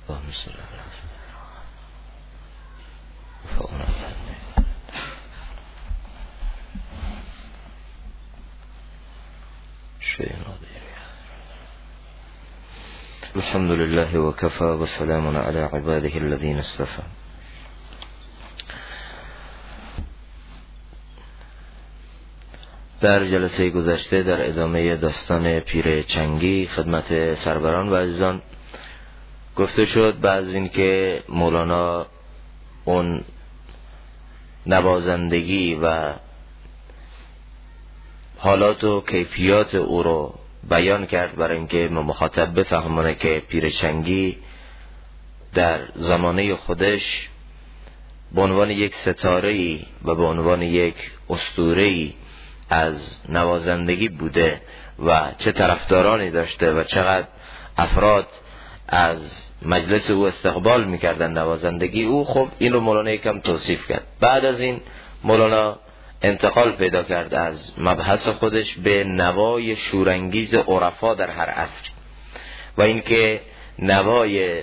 اللهم صل على الحمد لله وكفى وسلام على عباده الذين اصطفى. در جلسه گذشته در ادامه داستان پیر چنگی خدمت سروران و عزیزان گفته شد بعد از این که مولانا اون نوازندگی و حالات و کیفیات او رو بیان کرد برای اینکه مخاطب بفهمونه که پیر چنگی در زمانه خودش به عنوان یک ستاره‌ای و به عنوان یک اسطوره‌ای از نوازندگی بوده و چه طرفدارانی داشته و چقدر افراد از مجلس او استقبال میکردن نوازندگی او. خب این رو مولانا یکم توصیف کرد. بعد از این مولانا انتقال پیدا کرد از مبحث خودش به نوای شورانگیز عرفا در هر عصر و اینکه نوای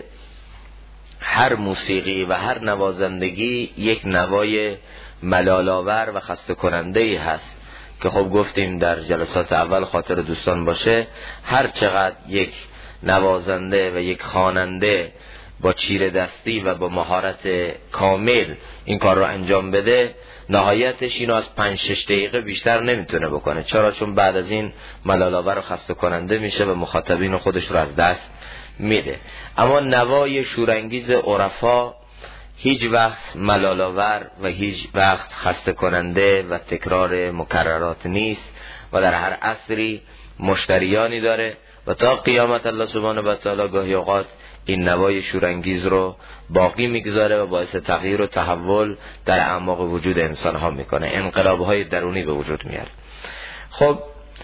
هر موسیقی و هر نوازندگی یک نوای ملال‌آور و خسته کننده ای هست که خب گفتیم در جلسات اول خاطر دوستان باشه هر چقدر یک نوازنده و یک خواننده با چیره دستی و با مهارت کامل این کار رو انجام بده نهایتش اینو از 5-6 دقیقه بیشتر نمیتونه بکنه. چرا؟ چون بعد از این ملال‌آور و خسته کننده میشه و مخاطبین خودش رو از دست میده. اما نوای شورانگیز عرفا هیچ وقت ملال‌آور و هیچ وقت خسته کننده و تکرار مکررات نیست و در هر عصری مشتریانی داره و تا قیامت الله سبحانه و تعالی گاهی اوقات این نوای شورانگیز رو باقی میگذاره و باعث تغییر و تحول در اعماق وجود انسان ها میکنه، انقلاب‌های درونی به وجود میاره. خب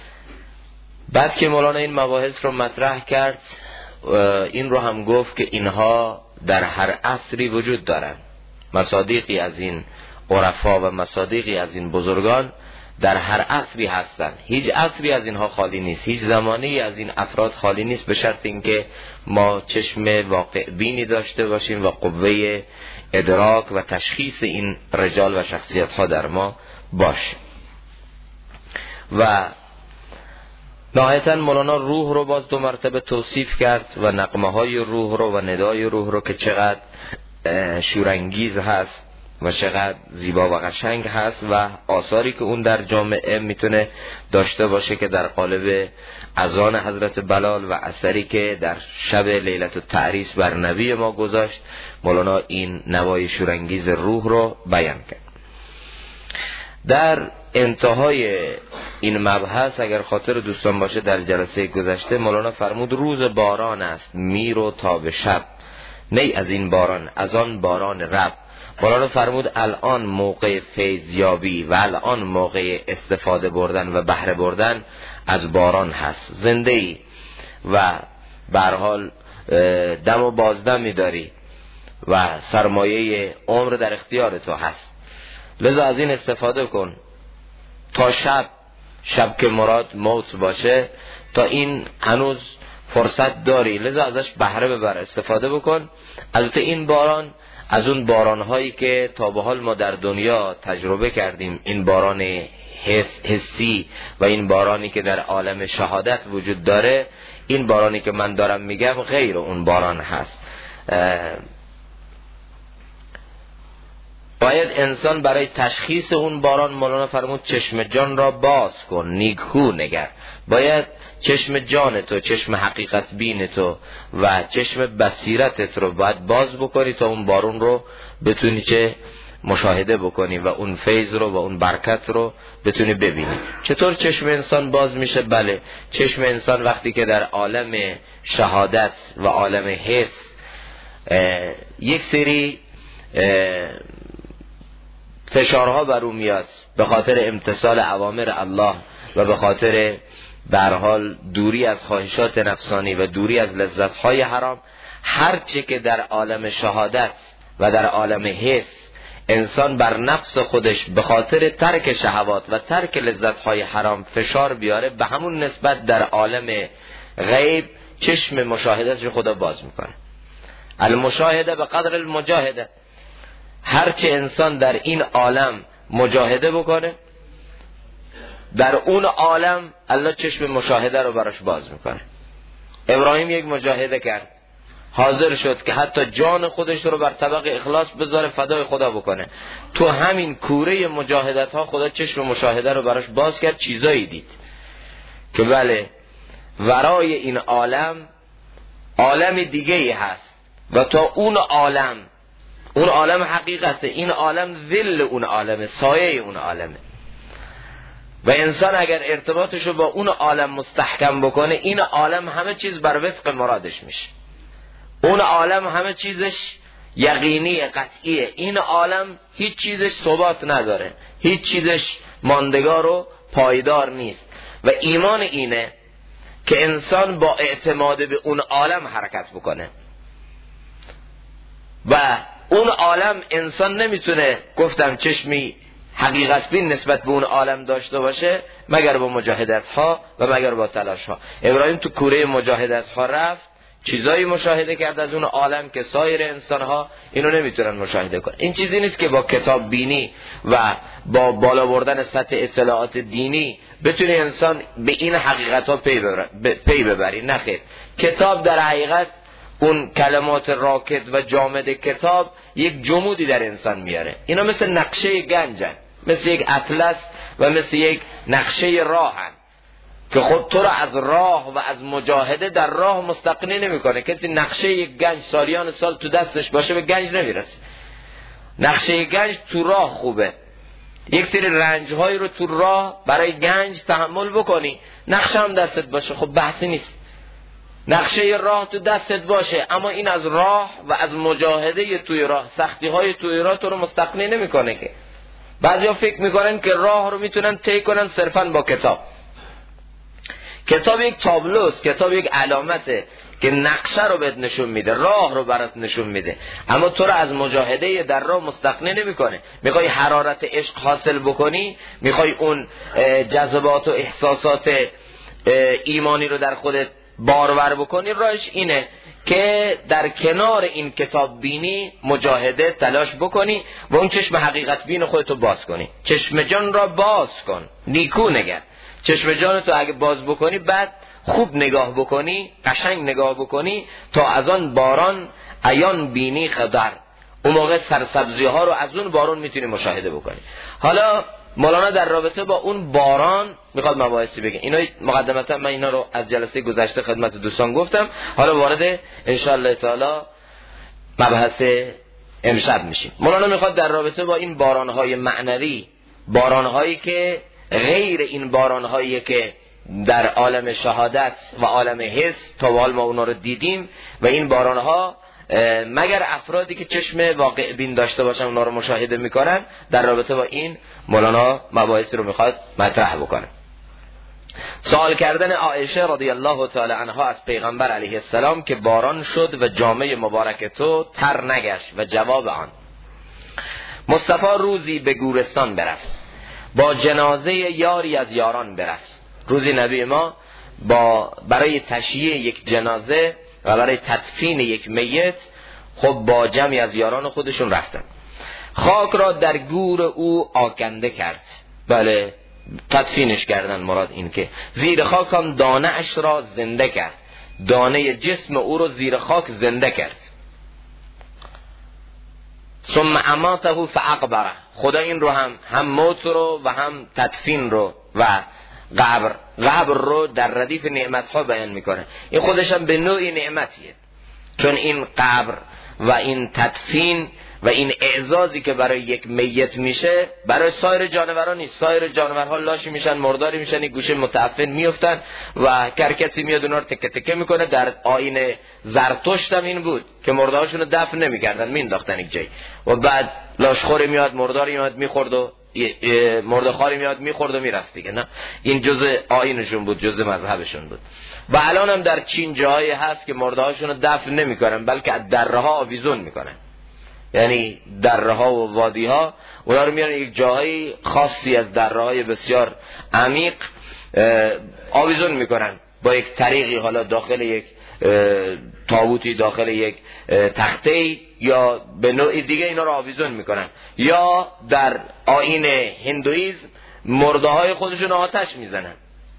بعد که مولانا این مباحث رو مطرح کرد این رو هم گفت که اینها در هر عصری وجود دارن. مصادیقی از این عرفا و مصادیقی از این بزرگان در هر عصری هستن. هیچ عصری از اینها خالی نیست، هیچ زمانی از این افراد خالی نیست، به شرط اینکه ما چشم واقع بینی داشته باشیم و قوه ادراک و تشخیص این رجال و شخصیت ها در ما باشه. و نهایتاً مولانا روح رو باز 2 مرتبه توصیف کرد و نغمه های روح رو و ندای روح رو که چقدر شورانگیز هست و چقدر زیبا و قشنگ هست و آثاری که اون در جامعه میتونه داشته باشه که در قالب اذان حضرت بلال و اثری که در شب لیلت التعریس بر نبی ما گذاشت. مولانا این نوای شورانگیز روح رو بیان کرد. در انتهای این مبحث اگر خاطر دوستان باشه در جلسه گذشته مولانا فرمود روز باران است میرو تا به شب نی از این باران از آن باران رب. مولانا فرمود الان موقع فیضیابی و الان موقع استفاده بردن و بهره بردن از باران هست. زنده ای و به هر حال دم و بازدم می‌داری و سرمایه عمر در اختیار تو هست، لذا از این استفاده کن تا شب که مراد موت باشه، تا این هنوز فرصت داری، لذا ازش بهره ببر، استفاده بکن. البته این باران از اون باران‌هایی که تا به حال ما در دنیا تجربه کردیم، این باران حسی و این بارانی که در عالم شهادت وجود داره، این بارانی که من دارم میگم غیر اون باران هست. باید انسان برای تشخیص اون باران مولانا فرمود چشم جان را باز کن نیکو نگر. باید چشم جان تو، چشم حقیقت بین تو و چشم بصیرتت رو باید باز بکنی تا اون بارون رو بتونی چه مشاهده بکنی و اون فیض رو و اون برکت رو بتونی ببینی. چطور چشم انسان باز میشه؟ بله، چشم انسان وقتی که در عالم شهادت و عالم حس یک سری فشارها بر او میاد به خاطر امتثال اوامر الله و به خاطر به هر حال دوری از خواهشات نفسانی و دوری از لذت‌های حرام، هر چه که در عالم شهادت و در عالم حس انسان بر نفس خودش به خاطر ترک شهوات و ترک لذت‌های حرام فشار بیاره، به همون نسبت در عالم غیب چشم مشاهدت خدا باز میکنه. المشاهده به قدر المجاهده. هرچه انسان در این عالم مجاهده بکنه، در اون عالم الله چشم مشاهده رو براش باز میکنه. ابراهیم یک مجاهده کرد، حاضر شد که حتی جان خودش رو بر طبق اخلاص بذاره فدای خدا بکنه. تو همین کوره مجاهدت ها خدا چشم مشاهده رو براش باز کرد، چیزایی دید که بله ورای این عالم عالم دیگه ای هست و تا اون عالم حقیقته، این عالم ذل اون عالمه، سایه اون عالمه. و انسان اگر ارتباطش رو با اون عالم مستحکم بکنه، این عالم همه چیز بر وفق مرادش میشه. اون عالم همه چیزش یقینی قطعیه. این عالم هیچ چیزش ثبات نداره، هیچ چیزش ماندگار و پایدار نیست. و ایمان اینه که انسان با اعتماد به اون عالم حرکت بکنه و اون عالم انسان نمیتونه گفتم چشمی حقیقت بین نسبت به اون عالم داشته باشه مگر با مجاهدت ها و مگر با تلاش ها. ابراهیم تو کوره مجاهدت ها رفت، چیزایی مشاهده کرد از اون عالم که سایر انسان ها اینو نمیتونن مشاهده کنن. این چیزی نیست که با کتاب بینی و با بالا بردن سطح اطلاعات دینی بتونه انسان به این حقیقت ها پی ببری. نخیر، کتاب در حقیقت اون کلمات راکد و جامد کتاب یک جمودی در انسان میاره. اینا مثل نقشه گنجن، مثل یک اطلس و مثل یک نقشه راهن که خود تو را از راه و از مجاهده در راه مستقنی نمیکنه. کسی نقشه یک گنج سالیان سال تو دستش باشه به گنج نمیرسه. نقشه گنج تو راه خوبه، یک سری رنج‌هایی رو تو راه برای گنج تحمل بکنی، نقشه هم دستت باشه خب بحثی نیست. نقشه راه تو دستت باشه اما این از راه و از مجاهده توی راه، سختی‌های توی راه تو رو مستقنی نمیکنه. که بعضیا فکر میکنن که راه رو میتونن طی کنن صرفاً با کتاب. کتاب یک تابلوست، کتاب یک علامته که نقشه رو بهت نشون میده، راه رو برات نشون میده، اما تو رو از مجاهده در راه مستقنی نمیکنه. میخوای حرارت عشق حاصل بکنی، میخوای اون جذبات و احساسات ایمانی رو در خودت بارور بکنی، راهش اینه که در کنار این کتاب بینی مجاهده تلاش بکنی و اون چشم حقیقت بین خودتو باز کنی. چشم جان را باز کن، نیکو نگر. چشم جانتو اگه باز بکنی، بعد خوب نگاه بکنی، قشنگ نگاه بکنی، تا از آن باران عیان بینی قدر، اون موقع سرسبزی ها رو از اون باران میتونی مشاهده بکنی. حالا مولانا در رابطه با اون باران میخواد مباحثی بگه. اینا مقدمتا من اینا رو از جلسه گذشته خدمت دوستان گفتم، حالا وارد انشاءالله تعالی مبحث امشب میشیم. مولانا میخواد در رابطه با این بارانهای معنوی، بارانهایی که غیر این بارانهایی که در عالم شهادت و عالم حس تا حال ما اونا رو دیدیم، و این بارانها مگر افرادی که چشم واقع بین داشته باشن اونا رو مشاهده میکنن، در رابطه با این مولانا مباحثی رو میخواد مطرح بکنه. سوال کردن عایشه رضی الله تعالی عنها از پیغمبر علیه السلام که باران شد و جامه مبارک تو تر نگشت، و جواب آن: مصطفی روزی به گورستان برفت، با جنازه یاری از یاران برفت. روزی نبی ما برای تشییع یک جنازه و برای تدفین یک میت خب با جمعی از یاران خودشون رفتن. خاک را در گور او آکنده کرد، بله تدفینش کردن، مراد این که زیر خاک هم دانه اش را زنده کرد، دانه جسم او رو زیر خاک زنده کرد. ثم اماته فاقبره، خدا این رو هم موت رو و هم تدفین رو و قبر رو در ردیف نعمت ها بیان میکنه. این خودش هم به نوعی نعمتیه، چون این قبر و این تدفین و این اعزازی که برای یک میت میشه برای سایر جانوران نیست. سایر جانورها لاشی میشن، مرداری میشن، یک گوشه متعفن میفتن و کرکسی میاد اونا رو تکه تکه میکنه. در آیین زرتشت هم این بود که مردهاشون رو دفن نمیکردن، مینداختن یک جایی و بعد لاشخوری میاد، مرداری میاد میخورد و مردخاری میاد میخورد و میرفت دیگه. نه، این جزء آیینشون بود، جزء مذهبشون بود. و الان هم در چین جایی هست که مردهاشون رو دفن نمیکنن، بلکه از دره ها آویزون میکنن. یعنی دره ها و وادی ها اونا رو میارن یک جایی خاصی از دره های بسیار عمیق آویزون میکنن با یک طریقی، حالا داخل یک تابوتی داخل یک تخته یا به نوع دیگه اینا رو آویزون میکنن، یا در آیین هندویسم مرده های خودشون آتش میزنن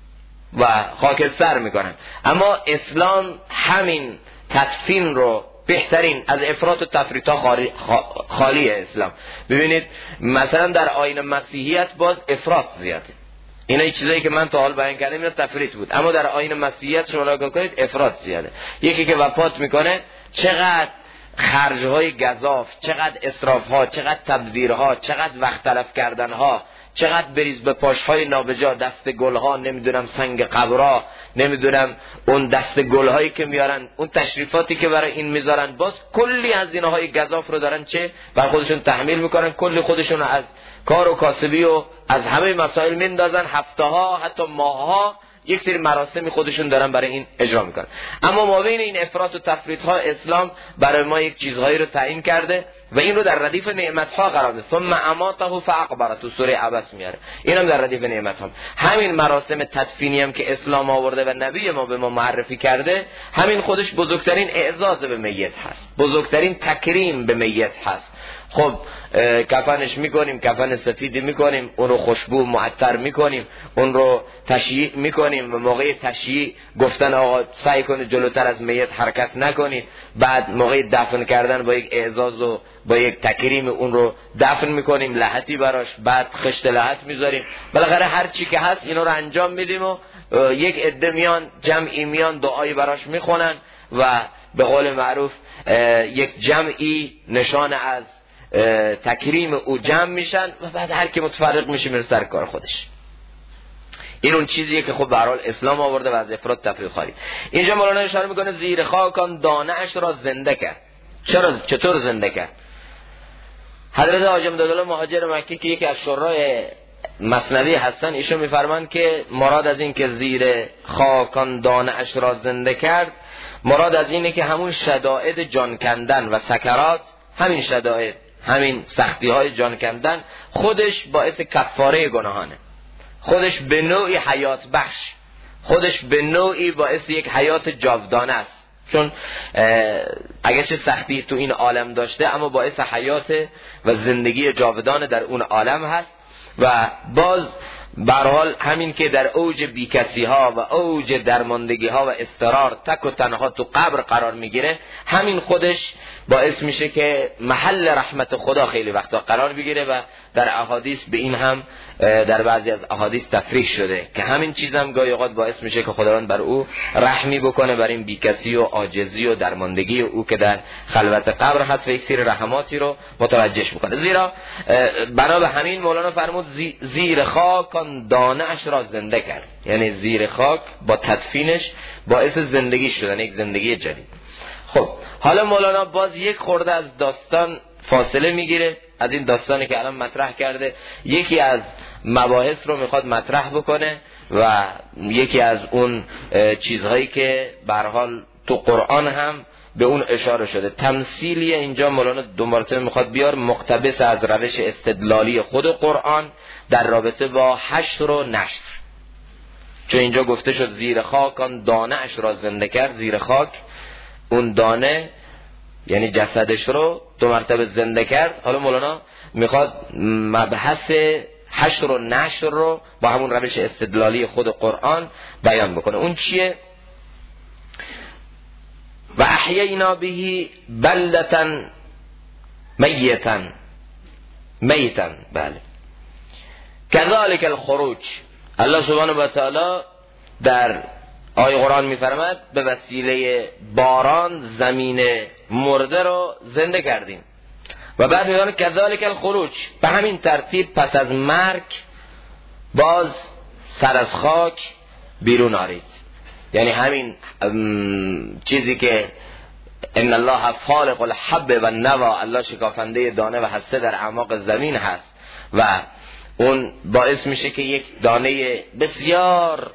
و خاکستر میکنن. اما اسلام همین تدفین رو بهترین از افراط و تفریط ها خالیه اسلام. ببینید مثلا در آیین مسیحیت باز افراط زیاده، اینا چیزایی که من تا حال بیان کردم اینا تفریط بود، اما در آیین مسیحیت شما نگاه کنید افراط زیاده. یکی که وفات میکنه چقدر خرجهای گزاف، چقدر اسرافها، چقدر تبذیرها، چقدر وقت تلف کردنها، چقدر بریز به پاشهای نابجا، دست گلها، نمیدونم سنگ قبرها، نمیدونم اون دست گلهایی که میارن، اون تشریفاتی که برای این میذارن، باز کلی هزینه های گزاف رو دارن چه بر خودشون تحمیل میکنن، کلی خودشون از کار و کاسبی و از همه مسائل میندازن، هفته ها حتی ماه ها یک سری مراسمی خودشون دارن برای این اجرا میکنن. اما ما بین این افراط و تفریط ها اسلام برای ما یک چیزهایی رو تعیین کرده و این رو در ردیف نعمت ها قرار داده. ثم اماته فاقبره تو سوره عبس میاره، اینم در ردیف نعمت ها. همین مراسم تدفینی هم که اسلام آورده و نبی ما به ما معرفی کرده، همین خودش بزرگترین اعزاز به میت هست، بزرگترین تکریم به میت هست. خب کفنش میکنیم، کفن سفیدی میکنیم، اون رو خوشبو معطر میکنیم، اون رو تشییع میکنیم و موقع تشییع گفتن آقا سعی کنید جلوتر از میت حرکت نکنید، بعد موقع دفن کردن با یک اعزاز و با یک تکریم اون رو دفن میکنیم، لحتی براش، بعد خشت لحت میذاریم، بالاخره هر چی که هست اینا رو انجام میدیم و یک عده میان، جمعی میان دعایی براش میخونن و به قول معروف یک جمعی نشان از تکریم او جمع میشن و بعد هر کی متفرق میشه میره سر کار خودش. این اون چیزیه که خب به هر حال اسلام آورده و از افراط تفریط خالی. اینجا مولانا اشاره میکنه زیر خاکان دانه اش را زنده کرد. چطور زنده کرد؟ حضرت حاجی امدادالله مهاجر مکی که یکی از شورای مثنوی هستن، ایشون میفرمایند که مراد از این که زیر خاکان دانه اش را زنده کرد، مراد از اینه که همون شدائد جان کندن و سکرات، همین شدائد، همین سختی های جان کندن خودش باعث کفاره گناهانه، خودش به نوعی حیات بخش، خودش به نوعی باعث یک حیات جاودانه است. چون اگرچه سختی تو این عالم داشته اما باعث حیات و زندگی جاودانه در اون عالم هست. و باز به هر حال همین که در اوج بیکسی ها و اوج درماندگی ها و اضطرار تک و تنها تو قبر قرار میگیره، همین خودش باعث میشه که محل رحمت خدا خیلی وقتا قرار بگیره و در احادیث به این هم در بعضی از احادیث تصریح شده که همین چیز هم گاهی اوقات باعث میشه که خداوند بر او رحمی بکنه، بر این بیکسی و عاجزی و درماندگی او که در خلوت قبر هست و یک سری رحماتی رو متوجهش بکنه. زیرا بنا به همین مولانا فرمود زیر خاک آن دانه اش را زنده کرد، یعنی زیر خاک با تدفینش باعث زندگی شدن، یک زندگی جدید. خب حالا مولانا باز یک خورده از داستان فاصله میگیره، از این داستانی که الان مطرح کرده یکی از مباحث رو میخواد مطرح بکنه و یکی از اون چیزهایی که به هر حال تو قرآن هم به اون اشاره شده. تمثیلی اینجا مولانا دو مرتبه میخواد بیار، مقتبس از روش استدلالی خود قرآن در رابطه با حشر و نشر. چون اینجا گفته شد زیر خاک آن دانه اش را زنده کرد، زیر خاک اون دانه یعنی جسدش رو دو مرتبه زنده کرد. حالا مولانا میخواد مبحث حشر و نشر رو با همون روش استدلالی خود قرآن بیان بکنه. اون چیه؟ و احیینا به بلدتا میتا، بله، کذالک الخروج. الله سبحانه و تعالی در آیه قرآن میفرماد به وسیله باران زمین مرده رو زنده کردیم و بعد میگه کذالک الخروج، به همین ترتیب پس از مرگ باز سر از خاک بیرون آرید. یعنی همین چیزی که ان الله فالق الحب و النوا، الله شکافنده دانه و هسته در اعماق زمین هست و اون باعث میشه که یک دانه بسیار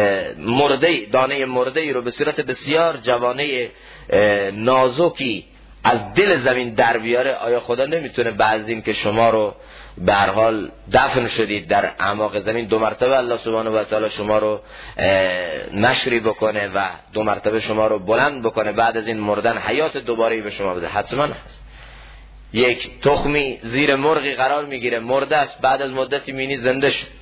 دانه مرده رو به صورت بسیار جوانه نازکی از دل زمین در بیاره، آیا خدا نمیتونه بعد از این که شما رو به هر حال دفن شدید در اعماق زمین 2 مرتبه الله سبحانه و تعالی شما رو نشری بکنه و 2 مرتبه شما رو بلند بکنه، بعد از این مردن حیات دوباره به شما بده؟ حتما هست. یک تخمی زیر مرغی قرار میگیره، مرده است، بعد از مدتی مینی زنده شد.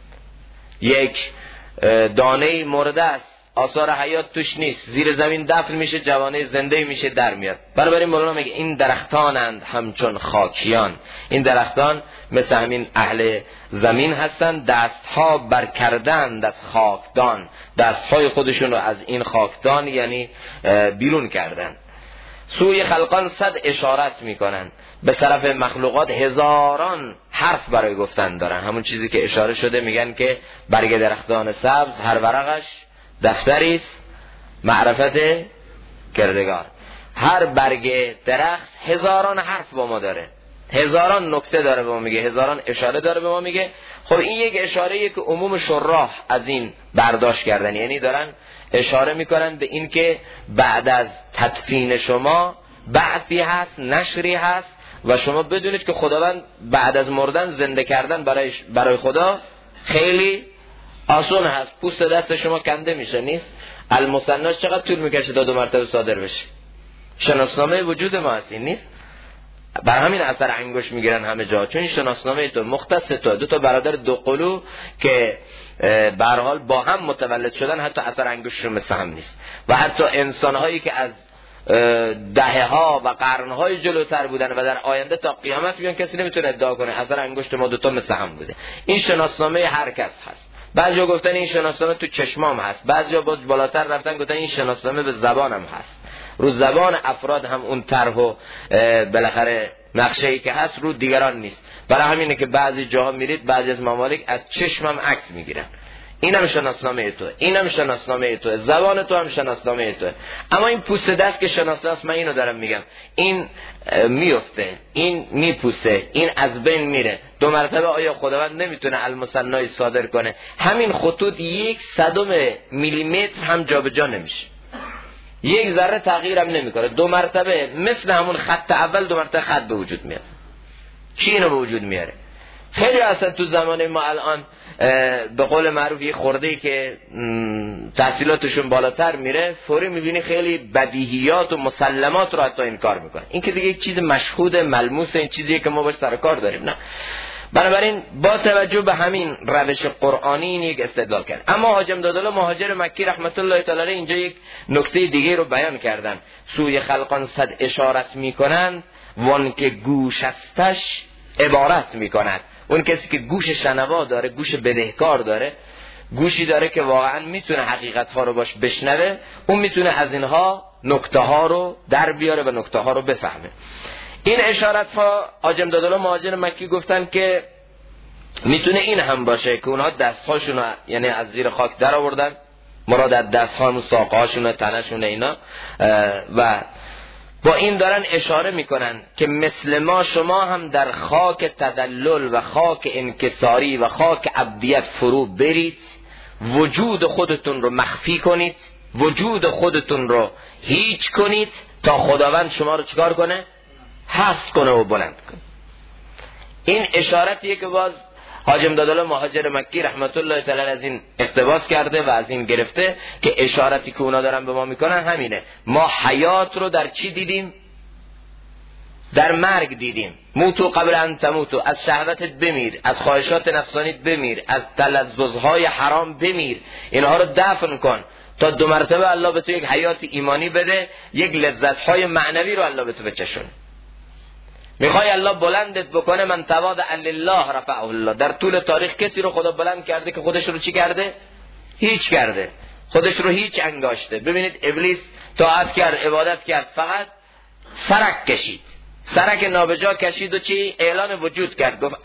یک دانه مرده است، آثار حیات توش نیست، زیر زمین دفن میشه، جوانه زنده میشه در میاد. بنابراین مولانا میگه این درختانند همچون خاکیان. این درختان مثل همین اهل زمین هستند، دستها برکردند از خاکدان، دستهای خودشون رو از این خاکدان یعنی بیرون کردن. سوی خلقان 100 اشارت میکنن، به طرف مخلوقات هزاران حرف برای گفتن دارن. همون چیزی که اشاره شده، میگن که برگ درختان سبز هر ورقش دفتری است معرفت کردگار. هر برگ درخت هزاران حرف با ما داره، هزاران نکته داره به ما میگه، هزاران اشاره داره به ما میگه. خب این یک اشاره که عموم شراح از این برداشت کردن، یعنی دارن اشاره میکنن به این که بعد از تدفین شما بعثی هست، نشری هست و شما بدونید که خداوند بعد از مردن زنده کردن برای خدا خیلی آسون هست. پوست دست شما کنده میشه، نیست؟ المثناش چقدر طول میکشه تا 2 مرتبه صادر بشه؟ شناسنامه وجود ما هست، این نیست؟ بر همین اثر انگشت میگیرن همه جا، چون این شناسنامه تو مختص تو 2 تا برادر 2 قلو که به هر حال با هم متولد شدن، حتی اثر انگشتشون مثل هم نیست. و حتی انسانهایی که از دهه‌ها و قرن‌های جلوتر بودن و در آینده تا قیامت بیان، کسی نمیتونه ادعا کنه اثر انگشت ما 2 تا مثل هم بوده. این شناسنامه هر کس هست. بعضیا گفتن این شناسنامه تو چشمام هست، بعضیا بالاتر رفتن گفتن این شناسنامه به زبانم هست. رو زبان افراد هم اون طرح و بالاخره نقشه‌ای که هست رو دیگران نیست. برای همینه که بعضی جاها میرید بعضی از ممالک از چشمم عکس میگیرن. اینم شناسنامه تو، اینم شناسنامه تو، زبان تو هم شناسنامه تو. اما این پوست دست که شناسنامه است، من اینو دارم میگم، این میفته، این میپوسه، این از بین میره 2 مرتبه. آیا خداوند نمیتونه المثنای صادر کنه؟ همین خطوط 1/100 میلیمتر هم جابجا نمیشه، 1 ذره تغییر هم نمیکنه. 2 مرتبه مثل همون خط اول 2 مرتبه خط به وجود میاد. چی اینو به وجود میاره؟ خیلی اصلا تو زمان ما الان به قول معروف یه خورده‌ای که تحصیلاتشون بالاتر میره، فوری میبینی خیلی بدیهیات و مسلمات رو حتی انکار میکنه. این که دیگه یک چیز مشهود ملموس، این چیزیه که ما باش سر کار داریم. نه، بنابراین با توجه به همین روش قرآنی این یک استدلال کرد. اما حاجی امدادالله مهاجر مکی رحمت الله تعالی علیه اینجا یک نکته دیگه رو بیان کردن. سوی خلقان 100 اشارت میکنن، وان که گوش هستش عبارت میکند. اون کسی که گوش شنوا داره، گوش بدهکار داره، گوشی داره که واقعا میتونه حقیقت ها رو باش بشنوه، اون میتونه از اینها نکته ها رو در بیاره و نکته ها رو بفهمه. این اشارت ها حاجی امدادالله مهاجر مکی گفتن که میتونه این هم باشه که اونها دستهاشون یعنی از زیر خاک در آوردن، مراد از دستهاشون، ساقهاشون، تنشون اینا، و با این دارن اشاره میکنن که مثل ما شما هم در خاک تدلل و خاک انکساری و خاک عبدیت فرو برید، وجود خودتون رو مخفی کنید، وجود خودتون رو هیچ کنید تا خداوند شما رو چیکار کنه؟ حذف کنه و بلند کنه. این اشارتیه که باز حاجی امدادالله مهاجر مکی رحمت الله تعالی از این اقتباس کرده و از این گرفته که اشارتی که اونا دارن به ما میکنن همینه. ما حیات رو در چی دیدیم؟ در مرگ دیدیم. موتو قبل ان تموتو، از شهوتت بمیر، از خواهشات نفسانیت بمیر، از تلذذهای حرام بمیر، اینها رو دفن کن تا 2 مرتبه الله به تو یک حیات ایمانی بده، یک لذتهای معنوی رو الله به تو بچشونه. میخوای الله بلندت بکنه، من تواضع لله رفعه الله. در طول تاریخ کسی رو خدا بلند کرده که خودش رو چی کرده؟ هیچ کرده، خودش رو هیچ انگاشته. ببینید ابلیس طاعت کرد، عبادت کرد، فقط سرک کشید، سرک نابجا کشید و چی؟ اعلان وجود کرد، گفت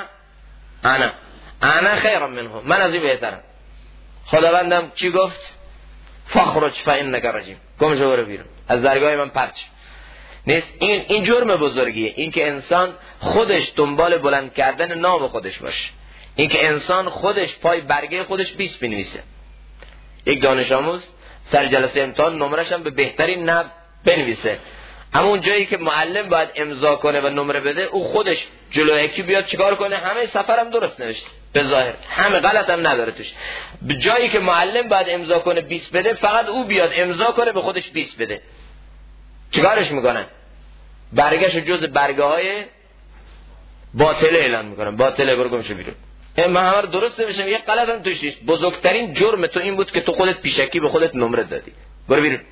انا خیر منه، من از این بهترم. خداوندم چی گفت؟ فخرج فانک رجیم، گم شو برو بیرون، از درگاه من پرت شو. نیست این جرم بزرگیه، این که انسان خودش دنبال بلند کردن نام خودش باشه، این که انسان خودش پای برگه خودش 20 بنویسه. یک دانش آموز سر جلسه امتحان نمرش هم به بهترین نحو بنویسه، اما اون جایی که معلم باید امضا کنه و نمره بده، او خودش جلوی یکی بیاد چیکار کنه؟ همه سفرم درست نوشته به ظاهر، همه غلط هم نداره توش. به جایی که معلم باید امضا کنه 20 بده، فقط او بیاد امضا کنه به خودش 20 بده. چیکارش میکنن؟ برگه‌شو جز برگه های باطله اعلان میکنن، باطله، برو گم شو بیرون. من همه رو درست نوشتم، یه غلط هم توش نیست. بزرگترین جرم تو این بود که تو خودت پیشکی به خودت نمره دادی، برو بیرون.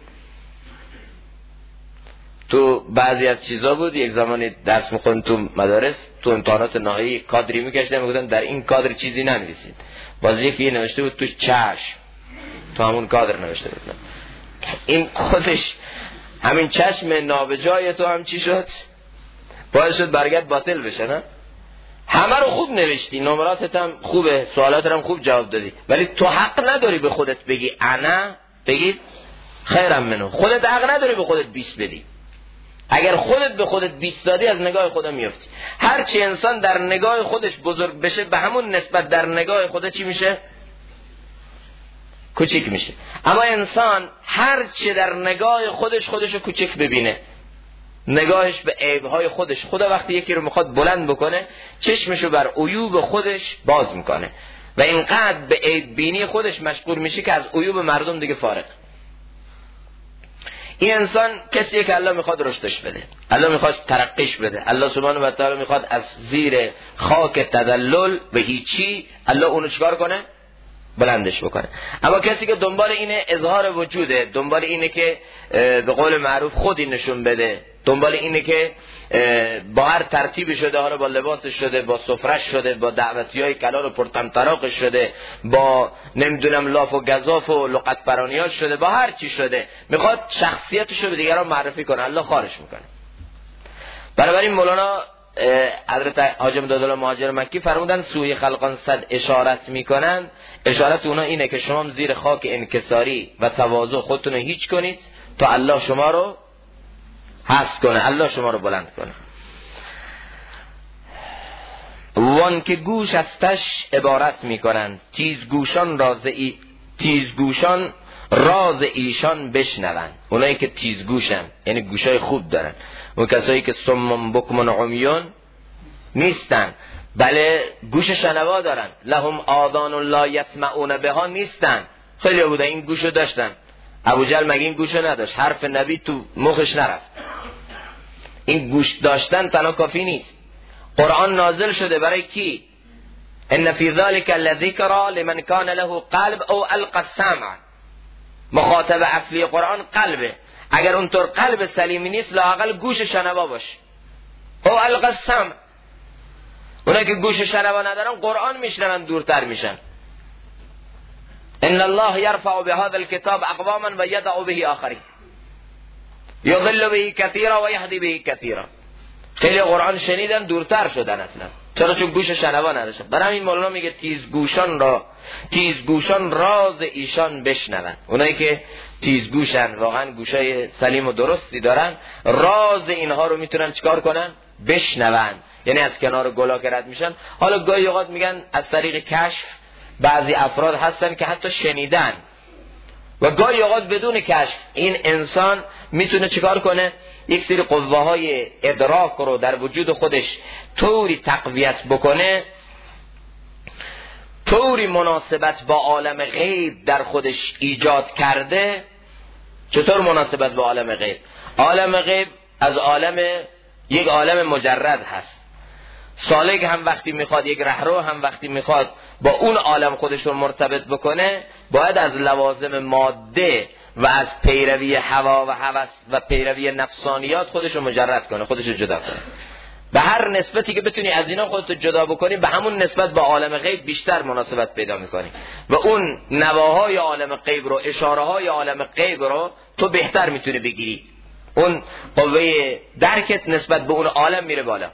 تو بعضی از چیزا بود، یک زمانی درس میخوندم تو مدارس، تو امتحانات نهایی کادری میکشیدن، میگفتن در این کادر چیزی ننویسید. باز یکی نوشته بود تو چشم، تو همون کادر نوشته بود. این خودش همین چشم نابجای تو هم چی شد؟ باعث شد برگت باطل بشه. نه همه رو خوب نوشتی، نمراتت هم خوبه، سوالاتت هم خوب جواب دادی، ولی تو حق نداری به خودت بگی انا، بگی خیرم منو. خودت حق نداری به خودت 20 بدی. اگر خودت به خودت 20 دادی، از نگاه خدا میافتی. هرچی انسان در نگاه خودش بزرگ بشه، به همون نسبت در نگاه خدا چی میشه؟ کوچیک میشه. اما انسان هرچی در نگاه خودشو کوچیک ببینه، نگاهش به عیبهای خودش، خدا وقتی یکی رو میخواد بلند بکنه، چشمشو بر عیوب خودش باز میکنه و اینقدر به عیب بینی خودش مشغول میشه که از عیوب مردم دیگه فارغ. این انسان کسیه که الله میخواد رشدش بده، الله میخواد ترقیش بده. الله سبحانه و تعالی میخواد از زیر خاک تدلل به هیچی الله اونو چکار کنه؟ بلندش بکنه. اما کسی که دنبال اینه اظهار وجوده، دنبال اینه که به قول معروف خودی نشون بده، دنبال اینه که با هر ترتیبی شده، حالا با لباسش شده، با سفرش شده، با دعوتیای کلال و پرطمطراقش شده، با نمیدونم لاف و گزاف و لغت پرانیاش شده، با هر چی شده، میخواد شخصیتشو به دیگران معرفی کنه، الله خارش میکنه. بنابراین مولانا حضرت حاجی امدادالله مهاجر مکی فرمودن سوی خلقان صد اشارت میکنن. اشارت اونا اینه که شما زیر خاک انکساری و تواضع خودتون هیچ کنید تا الله شما رو حذف کنه، الله شما رو بلند کنه. وان که گوش استش عبارت میکنن، تیزگوشان راز ایشان بشنون. اونایی که تیزگوشن یعنی گوشای خوب دارن، اون کسایی که صم بکم عمیون نیستن، بله گوش شنوا دارن، لهم آذان لا یسمعون بها نیستن. خیلی بوده این گوشو داشتن، ابوجهل مگه این گوشو نداشت؟ حرف نبی تو مخش نرفت. این گوش داشتن تنها کافی نیست. قرآن نازل شده برای کی؟ ان فی ذلک لذکری لمن کان له قلب او القى السمع. مخاطب اصلی قرآن قلبه. اگر اونطور قلب سلیمی نیست، لااقل گوش شنوا باش. او القى السمع. اونایی که گوش شنوا ندارن قرآن میشنون دورتر میشن. ان الله یرفع بهذا الكتاب اقواما و یدع به آخرین یضل به کثیرا و یهدی به کثیرا. خیلی قرآن شنیدن دورتر شدن اصلا. چرا؟ چون گوش شنوا نداشتن. برای همین مولانا میگه تیزگوشان راز ایشان بشنون. اونایی که تیزگوشن، واقعا گوشای سلیم و درستی دارن، راز اینها رو میتونن چیکار کنن؟ بشنون. یعنی از کنار گلا که رد میشن. حالا گاهی اوقات میگن از طریق کشف بعضی افراد هستن که حتی شنیدن، و گاهی اوقات بدون کشف این انسان میتونه چیکار کنه؟ یک سری قوه‌های ادراک رو در وجود خودش طوری تقویت بکنه، طوری مناسبت با عالم غیب در خودش ایجاد کرده. چطور مناسبت با عالم غیب؟ عالم غیب از یک عالم مجرد هست. سالک هم وقتی میخواد، یک رهرو هم وقتی میخواد با اون عالم خودش رو مرتبط بکنه، باید از لوازم ماده و از پیروی هوا و هوس و پیروی نفسانیات خودش رو مجرد کنه، خودش رو جدا کنه. به هر نسبتی که بتونی از اینا خودت رو جدا بکنی، به همون نسبت با عالم غیب بیشتر مناسبت پیدا میکنی و اون نواهای عالم غیب رو، اشاره های عالم غیب رو تو بهتر میتونی بگیری. اون قوه درکت نسبت به اون عالم میره بالا.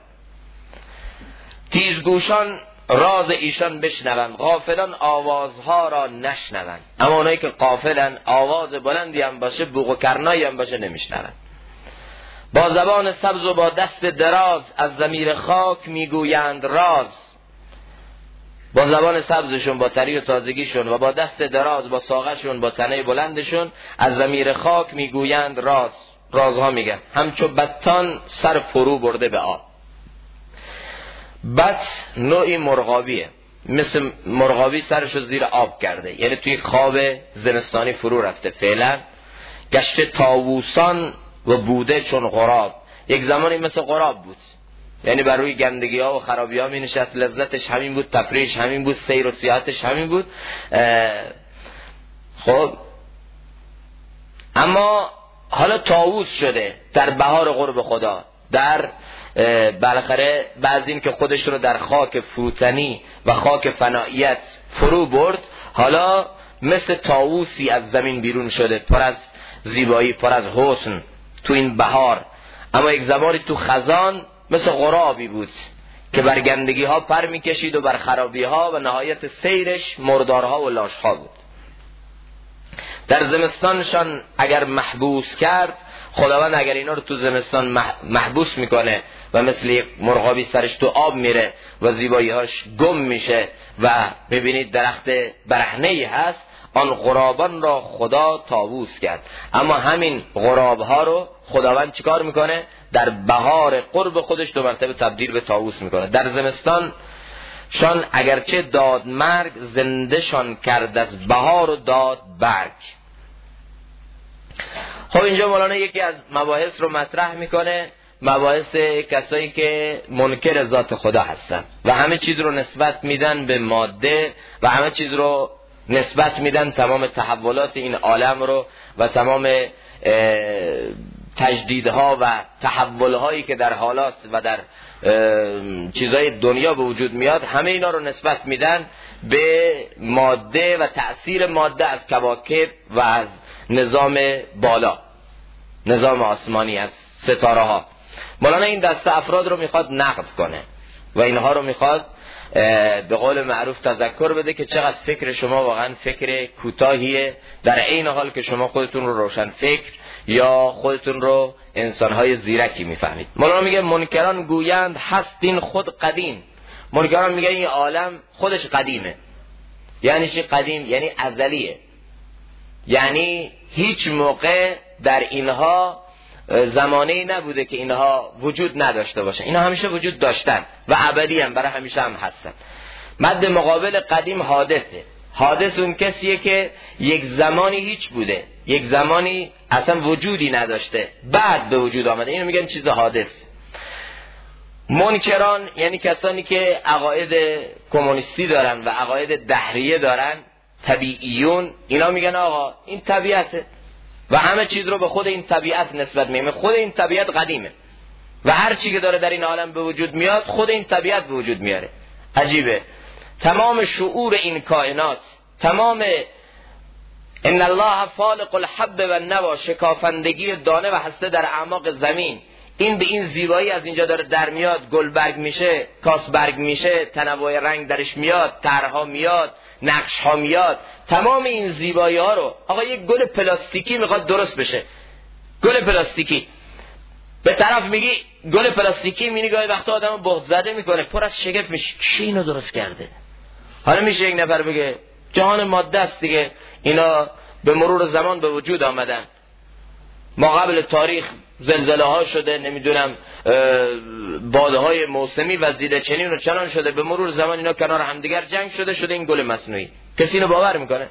تیزگوشان راز ایشان بشنون، غافلان آوازها را نشنون. اما اونایی که غافلن، آواز بلندی هم باشه، بوق و کرنایی هم باشه، نمیشنون. با زبان سبز و با دست دراز از ضمیر خاک میگویند راز. با زبان سبزشون، با طری و تازگیشون و با دست دراز، با ساقشون، با تنه بلندشون از ضمیر خاک میگویند راز. رازها میگن. همچو بطان سر فرو برده به آب. بط نوعی مرغابیه، مثل مرغابی سرشو زیر آب کرده، یعنی توی خواب زمستانی فرو رفته. فعلا گشته طاووسان و بوده چون غراب. یک زمانی مثل غراب بود، یعنی بر روی گندگی ها و خرابی ها می نشست، لذتش همین بود، تفریش همین بود، سیر و سیاحتش همین بود. خب اما حالا طاووس شده در بهار قرب خدا، در بالاخره بعض این که خودش رو در خاک فروتنی و خاک فناییت فرو برد، حالا مثل طاووسی از زمین بیرون شده، پر از زیبایی، پر از حسن تو این بهار. اما یک زمانی تو خزان مثل غرابی بود که بر گندگی ها پر میکشید و بر خرابی ها و نهایت سیرش مردارها و لاشها بود. در زمستانشان اگر محبوس کرد، خداوند اگر اینا رو تو زمستان محبوس میکنه و مثل یک مرغابی سرش تو آب میره و زیبایی‌هاش گم میشه و ببینید درخت برهنه‌ای هست، آن غرابان را خدا طاووس کرد. اما همین غرابها رو خداوند چیکار میکنه؟ در بهار قرب خودش دو مرتبه تبدیل به طاووس میکنه. در زمستان شان اگرچه داد مرگ، زنده شان کرد از بهار و داد برگ. خب اینجا مولانا یکی از مباحث رو مطرح میکنه، مباحث کسایی که منکر ذات خدا هستن و همه چیز رو نسبت میدن به ماده و همه چیز رو نسبت میدن، تمام تحولات این عالم رو و تمام تجدیدها و تحولهایی که در حالات و در چیزای دنیا به وجود میاد، همه اینا رو نسبت میدن به ماده و تأثیر ماده از کواکب و از نظام بالا، نظام آسمانی، از ستاره ها. مولانا این دسته افراد رو میخواد نقد کنه و اینها رو میخواد به قول معروف تذکر بده که چقدر فکر شما واقعا فکر کوتاهیه، در عین حال که شما خودتون رو روشن فکر یا خودتون رو انسانهای زیرکی میفهمید. مولانا میگه منکران گویند هست این خود قدیم. منکران میگه این عالم خودش قدیمه. یعنی چی قدیم؟ یعنی ازلیه، یعنی هیچ موقع در اینها زمانه‌ای نبوده که اینها وجود نداشته باشن، اینها همیشه وجود داشتن و ابدی هم برای همیشه هم هستن. مد مقابل قدیم حادثه. حادث اون کسیه که یک زمانی هیچ بوده، یک زمانی اصلا وجودی نداشته، بعد به وجود آمده، اینو میگن چیز حادث. منکران یعنی کسانی که عقاید کمونیستی دارن و عقاید دهریه دارن، طبیعیون، اینا میگن آقا این طبیعته و همه چیز رو به خود این طبیعت نسبت میدن. خود این طبیعت قدیمه و هر چی که داره در این عالم به وجود میاد خود این طبیعت به وجود میاره. عجیبه. تمام شعور این کائنات، تمام ان الله فالق الحب و النوى، شکافندگی دانه و هسته در اعماق زمین، این به این زیبایی از اینجا داره در میاد، گل برگ میشه، کاس برگ میشه، تنوع رنگ درش میاد، طرحها میاد، نقش ها میاد. تمام این زیبایی ها رو آقا یک گل پلاستیکی میخواد درست بشه، گل پلاستیکی به طرف میگی گل پلاستیکی، می نگاهی وقتا آدم بغض زده میکنه، پر از شگفت میشه کی اینو درست کرده. حالا میشه یک نفر بگه جهان ماده است دیگه، اینا به مرور زمان به وجود آمدن، ما قبل تاریخ زلزله ها شده، نمیدونم باده های موسمی و زیده چنین و چنان شده، به مرور زمان اینا کنار همدیگر جنگ شده این گل مصنوعی. کسی اینو باور میکنه؟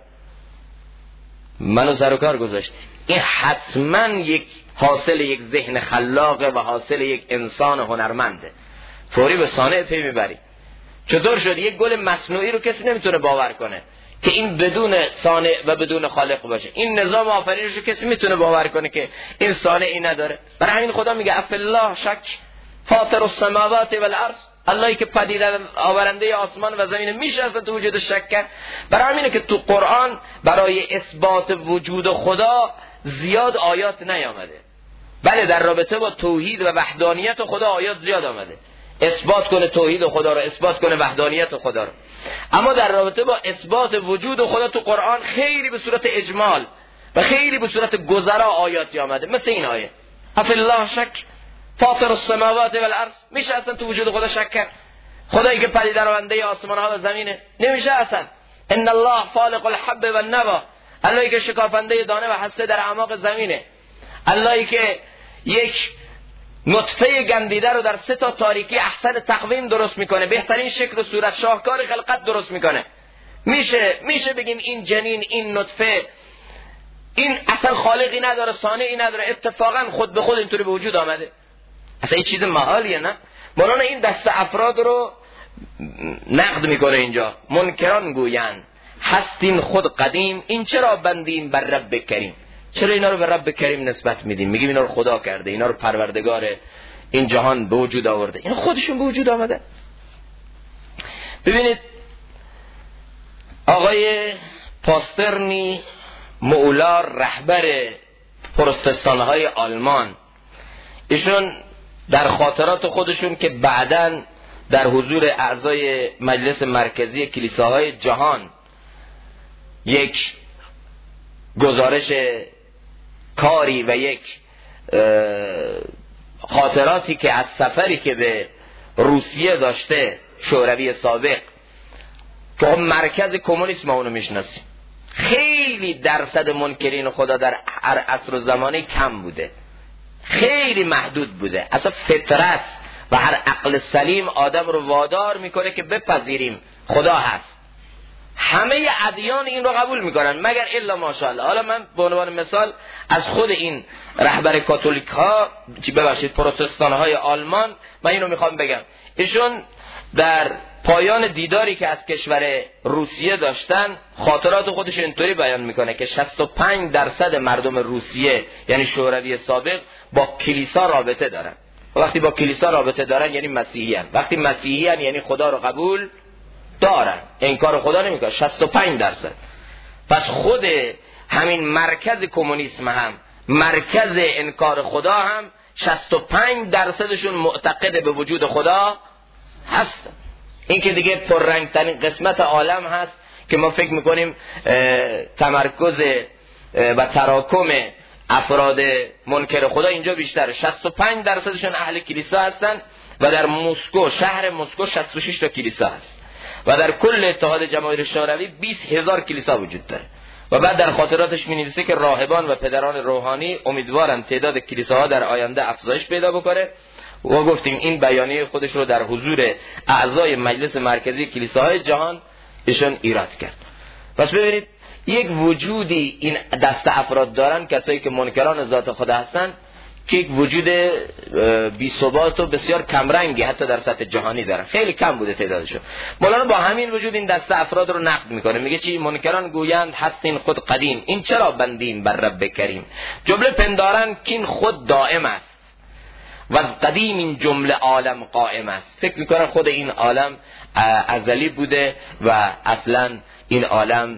منو سر و کار گذاشتی. این حتما یک حاصل یک ذهن خلاقه و حاصل یک انسان هنرمنده. فوری به صانع پی میبری. چطور شد یک گل مصنوعی رو کسی نمیتونه باور کنه که این بدون صانع و بدون خالق باشه؟ این نظام آفرینش رو کسی میتونه باور کنه که این صانعی نداره؟ برای همین خدا میگه افالله شک فاطر السماوات والارض، اللهی که پدیده آورنده آسمان و زمین، میشه اصلا تو وجود شک کرد؟ برای همینه که تو قرآن برای اثبات وجود خدا زیاد آیات نیامده. بله در رابطه با توحید و وحدانیت خدا آیات زیاد آمده، اثبات کنه توحید خدا رو، اثبات کنه وحدانیت خدا رو. اما در رابطه با اثبات وجود خدا تو قرآن خیلی به صورت اجمال و خیلی به صورت گذرا آیاتی آمده، مثل این آیه افالله شک فاطر السماوات والارض. میشه اصلا تو وجود خدا شک کرد؟ خدایی که پدیده آورنده آسمان ها و زمینه، نمیشه اصلا. ان الله فالق الحب والنوى، اللهی که شکافنده دانه و هسته در اعماق زمینه. اللهی که یک نطفه گندیده رو در 3 تاریکی احسن تقویم درست میکنه، بهترین شکل و صورت، شاهکار خلقت درست میکنه. میشه بگیم این جنین، این نطفه، این اصلا خالقی نداره، صانعی نداره، اتفاقا خود به خود اینطوری به وجود آمده؟ اصلا این چیز محالیه. نه، مولانا این دست افراد رو نقد میکنه اینجا. منکران گویند هستین خود قدیم، این چرا بندیم بر رب کریم؟ چرا اینا رو به رب کریم نسبت میدیم؟ میگیم اینا رو خدا کرده، اینا رو پروردگار این جهان به وجود آورده. اینا خودشون به وجود آمده. ببینید آقای پاسترنی مولار، رهبر پروتستان‌های آلمان، ایشون در خاطرات خودشون که بعداً در حضور اعضای مجلس مرکزی کلیساهای جهان یک گزارش کاری و یک خاطراتی که از سفری که به روسیه داشته، شوروی سابق، که مرکز کمونیسم اونو میشناسیم، خیلی درصد منکرین خدا در هر عصر و زمانی کم بوده، خیلی محدود بوده. اصلا فطرت و هر عقل سلیم آدم رو وادار میکنه که بپذیریم خدا هست. همه ادیان این رو قبول میکنن مگر الا ماشاءالله. حالا من به عنوان مثال از خود این رهبر کاتولیک ها، پروتستان های آلمان، من اینو میخوام بگم. ایشون در پایان دیداری که از کشور روسیه داشتن، خاطرات خودش اینطوری بیان میکنه که 65% مردم روسیه یعنی شوروی سابق با کلیسا رابطه دارن. وقتی با کلیسا رابطه دارن یعنی مسیحیان. وقتی مسیحیان یعنی خدا رو قبول دارن، انکار خدا نمیکنن. 65%. پس خود همین مرکز کمونیسم هم، مرکز انکار خدا هم، 65%شون معتقد به وجود خدا هستن. این که دیگه پررنگترین قسمت عالم هست که ما فکر میکنیم تمرکز و تراکم افراد منکر خدا اینجا بیشتره. 65%شون اهل کلیسا هستن و در مسکو، شهر مسکو 66 تا کلیسا هست و در کل اتحاد جماهیر شوروی 20,000 کلیسا وجود داره. و بعد در خاطراتش می‌نویسه که راهبان و پدران روحانی امیدوارن تعداد کلیساها در آینده افزایش پیدا بکنه. و گفتیم این بیانیه خودش رو در حضور اعضای مجلس مرکزی کلیساهای جهان ایشون ایراد کرد. پس ببینید یک وجودی این دست افراد دارن، کسایی که منکران ذات خدا هستن، که یک وجود بی ثبات و بسیار کمرنگی حتی در سطح جهانی دارن. خیلی کم بوده تعدادشون. مولانا با همین وجود این دست افراد رو نقد میکنه. میگه چی؟ منکران گویند هستین خود قدیم، این چرا بندیم بر رب کریم؟ جمله پندارن که این خود دائم است و از قدیم این جمله عالم قائم است. فکر میکنن خود این عالم ازلی بوده و اصلا این عالم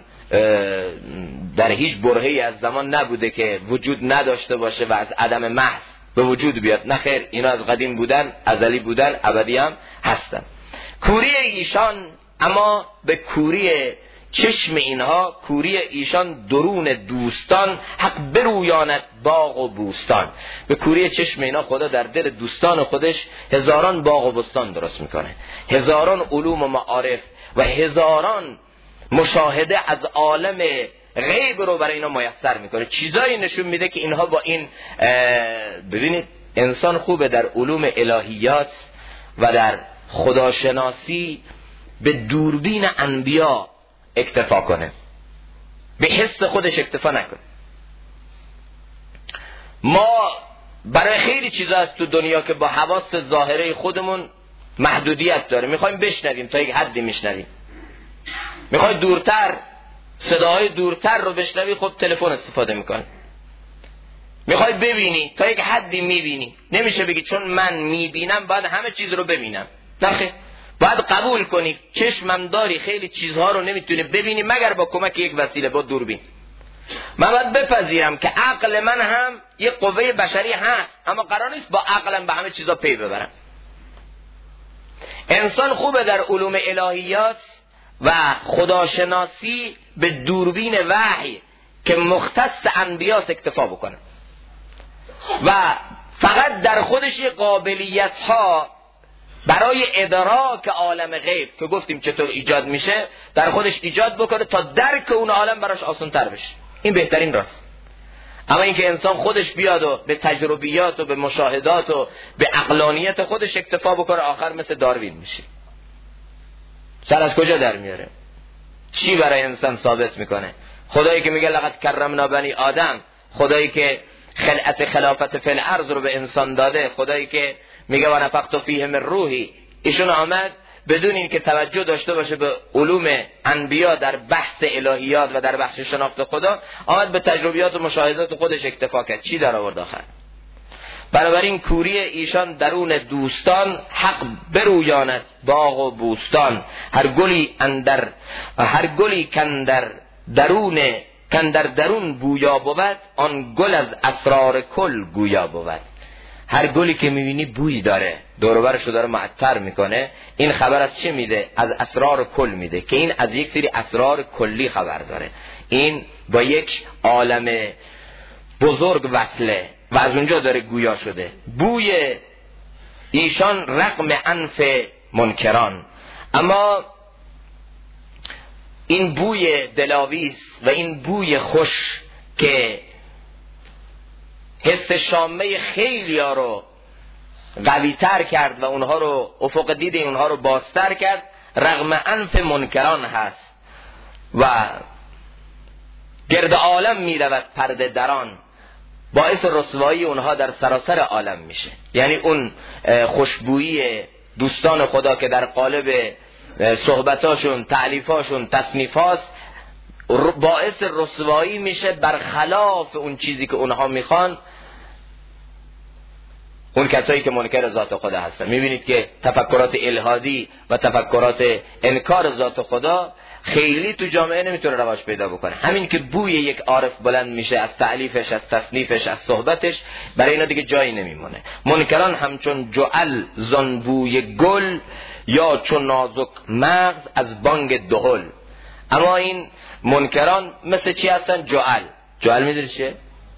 در هیچ برهه‌ای از زمان نبوده که وجود نداشته باشه و از عدم محض به وجود بیاد. نه خیر، اینا از قدیم بودن، ازلی بودن، ابدی هم هستن. کوری ایشان اما به کوری چشم اینها، کوری ایشان درون دوستان، حق برویاند باغ و بوستان. به کوری چشم اینا خدا در دل دوستان خودش هزاران باغ و بوستان درست میکنه، هزاران علوم و معارف و هزاران مشاهده از عالم غیب رو برای اینا میسر میکنه. چیزایی نشون میده که اینها با این ببینید انسان خوبه در علوم الهیات و در خداشناسی به دوربین انبیا اکتفا کنه، به حس خودش اکتفا نکنه. ما برای خیلی چیزا از تو دنیا که با حواس ظاهره خودمون محدودیت داره، میخوایم بشنویم تا یک حدی میشنویم. میخوای دورتر، صداهای دورتر رو بشنوی، خب تلفن استفاده میکنی. میخوای ببینی، تا یک حدی میبینی. نمیشه بگی چون من میبینم باید همه چیز رو ببینم. نه، باید قبول کنی چشمم داری، خیلی چیزها رو نمیتونی ببینی مگر با کمک یک وسیله، با دوربین. من باید بپذیرم که عقل من هم یک قوه بشری هست، اما قرار نیست با عقلم به همه چیزا پی ببرم. انسان خوبه در علوم الهیات و خداشناسی به دوربین وحی که مختص انبیاست اکتفا بکنه و فقط در خودش قابلیت ها برای ادراک عالم غیب که گفتیم چطور ایجاد میشه در خودش ایجاد بکنه تا درک اون عالم براش آسان تر بشه. این بهترین راست. اما اینکه انسان خودش بیاد و به تجربیات و به مشاهدات و به عقلانیت خودش اکتفا بکنه، آخر مثل داروین میشه. سر از کجا در میاره؟ چی برای انسان ثابت میکنه؟ خدایی که میگه لقد کرمنا بنی آدم، خدایی که خلعت خلافت فی الارض رو به انسان داده، خدایی که میگه و نفخت فیه من روحی، ایشون آمد بدون این که توجه داشته باشه به علوم انبیا در بحث الهیات و در بحث شناخت خدا، آمد به تجربیات و مشاهدات خودش اکتفا کرد. چی در آورد آخر؟ بنابراین کوری ایشان درون دوستان حق برویاند باغ و بوستان، هر گلی کندر درون بویا بود، آن گل از اسرار کل گویا بود. هر گلی که میبینی بوی داره، دور و برشو داره معطر میکنه، این خبر از چه میده؟ از اسرار کل میده که این از یک سری اسرار کلی خبر داره، این با یک عالم بزرگ وصله و از اونجا داره گویا شده. بوی ایشان رغم انف منکران، اما این بوی دلاویز و این بوی خوش که حس شامه خیلی ها رو قوی تر کرد و اونها رو افق دید اونها رو بازتر کرد، رغم انف منکران هست و گرد عالم می رود پرده دران، باعث رسوایی اونها در سراسر عالم میشه. یعنی اون خوشبویی دوستان خدا که در قالب صحبتاشون، تعلیفاشون، تصنیفاست، باعث رسوایی میشه برخلاف اون چیزی که اونها میخوان، اون کسایی که منکر ذات خدا هستن. میبینید که تفکرات الهادی و تفکرات انکار ذات خدا خیلی تو جامعه نمیتونه رواج پیدا بکنه. همین که بوی یک عارف بلند میشه از تعلیفش، از تصنیفش، از صحبتش، برای اینا دیگه جایی نمیمونه. منکران همچون جعل زان بوی گل، یا چون نازک مغز از بانگ دهل. اما این منکران مثل چی هستن؟ جعل میدونی چیه؟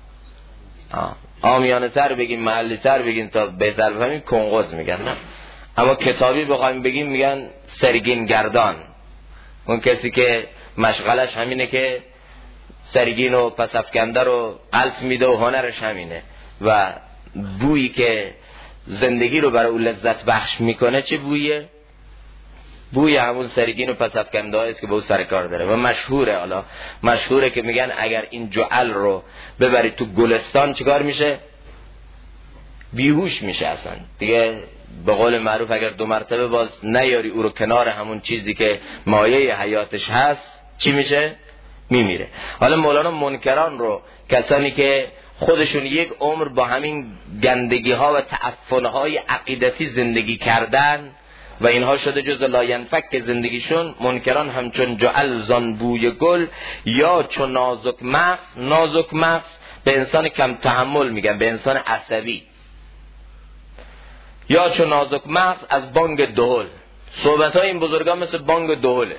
عامیانه تر بگیم، محلی تر بگیم تا بهتر بفهمیم، کنقوز میگن. نه، اما کتابی بخوایم بگیم میگن سرگین گردان. اون کسی که مشغلش همینه که سرگین و پسافکنده رو قلط میده و هنرش همینه و بویی که زندگی رو برای اون لذت بخش میکنه چه بویه؟ بوی همون سرگین و پسافکنده هاییست که به اون سر کار داره و مشهوره. حالا مشهوره که میگن اگر این جعل رو ببرید تو گلستان چیکار میشه؟ بیهوش میشه اصلا دیگه. به قول معروف اگر 2 مرتبه باز نیاری او رو کنار همون چیزی که مایه حیاتش هست، چی میشه؟ میمیره. حالا مولانا منکران رو، کسانی که خودشون یک عمر با همین گندگی ها و تعفن های عقیدتی زندگی کردن و اینها شده جز لاینفک زندگیشون، منکران همچون جعل زان بوی گل، یا چون نازک مغز به انسان کم تحمل میگن، به انسان عصبی، یا چون نازک مغز از بانگ دهل. صحبت های این بزرگان مثل بانگ دهله،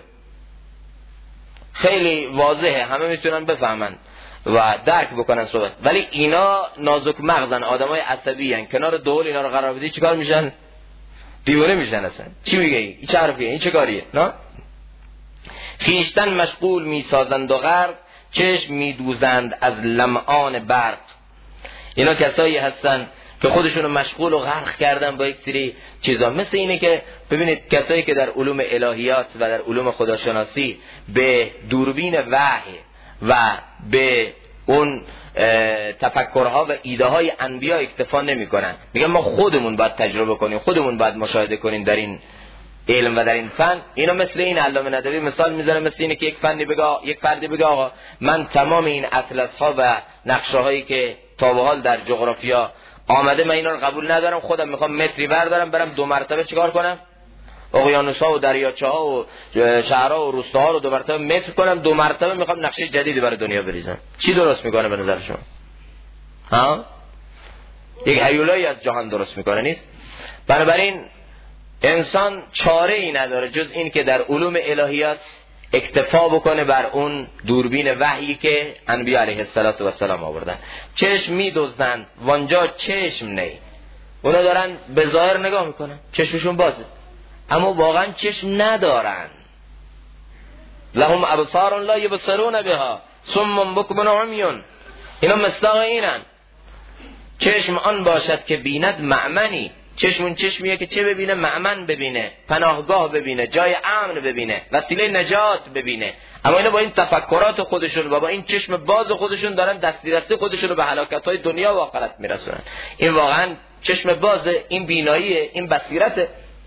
خیلی واضحه، همه میتونن بفهمن و درک بکنن صحبت، ولی اینا نازک مغزن، آدمای عصبی هن. کنار دهل اینا رو قرار بدی چیکار میشن؟ دیوانه میشن اصلا. چی میگه این؟ چه حرفیه؟ این چه کاریه؟ نه؟ خیشتن مشغول میسازند و غرق، چشم میدوزند از لمعان برق. اینا کسایی هستن که خودشونو مشغول و غرق کردن با یک سری چیزا. مثل اینه که ببینید کسایی که در علوم الهیات و در علوم خداشناسی به دوربین وحی و به اون تفکرها و ایده های انبیا اکتفا نمی کنن، میگن ما خودمون باید تجربه کنیم، خودمون باید مشاهده کنیم در این علم و در این فن. اینا مثل این علامه ندوی مثال میزنه، مثل اینه که یک فردی بگه آقا من تمام این اطلس ها و نقشه هایی که تا به حال در جغرافیا آمده من اینا رو قبول ندارم، خودم میخوام متری بردارم برم 2 مرتبه چیکار کنم؟ اقیانوس‌ها و دریاچه‌ها و شهرها و روستاها رو 2 مرتبه متر کنم، 2 مرتبه میخوام نقشه جدیدی برای دنیا بریزم. چی درست میکنه به نظر شما؟ ها؟ یک هیولایی از جهان درست میکنه نیست؟ بنابراین انسان چاره ای نداره جز این که در علوم الهیات اکتفا بکنه بر اون دوربین وحیی که انبیا علیه السلام آوردن. چشم میدوزن وانجا چشم نی. اونا دارن به ظاهر نگاه میکنن، چشمشون بازه، اما واقعا چشم ندارن. لهم ابصار لا یبصرون بها ثم بکم عمیون. اینا مصداق اینن. چشم آن باشد که بیند مأمنی، چشم اون چشمیه که چه ببینه؟ مأمن ببینه، پناهگاه ببینه، جای امن ببینه، وسیله نجات ببینه. اما اینا با این تفکرات خودشون و با این چشم باز خودشون دارن دستی دستی خودشون رو به هلاکت‌های دنیا و آخرت میرسونن. این واقعا چشم بازه، این بیناییه، این بصیرته.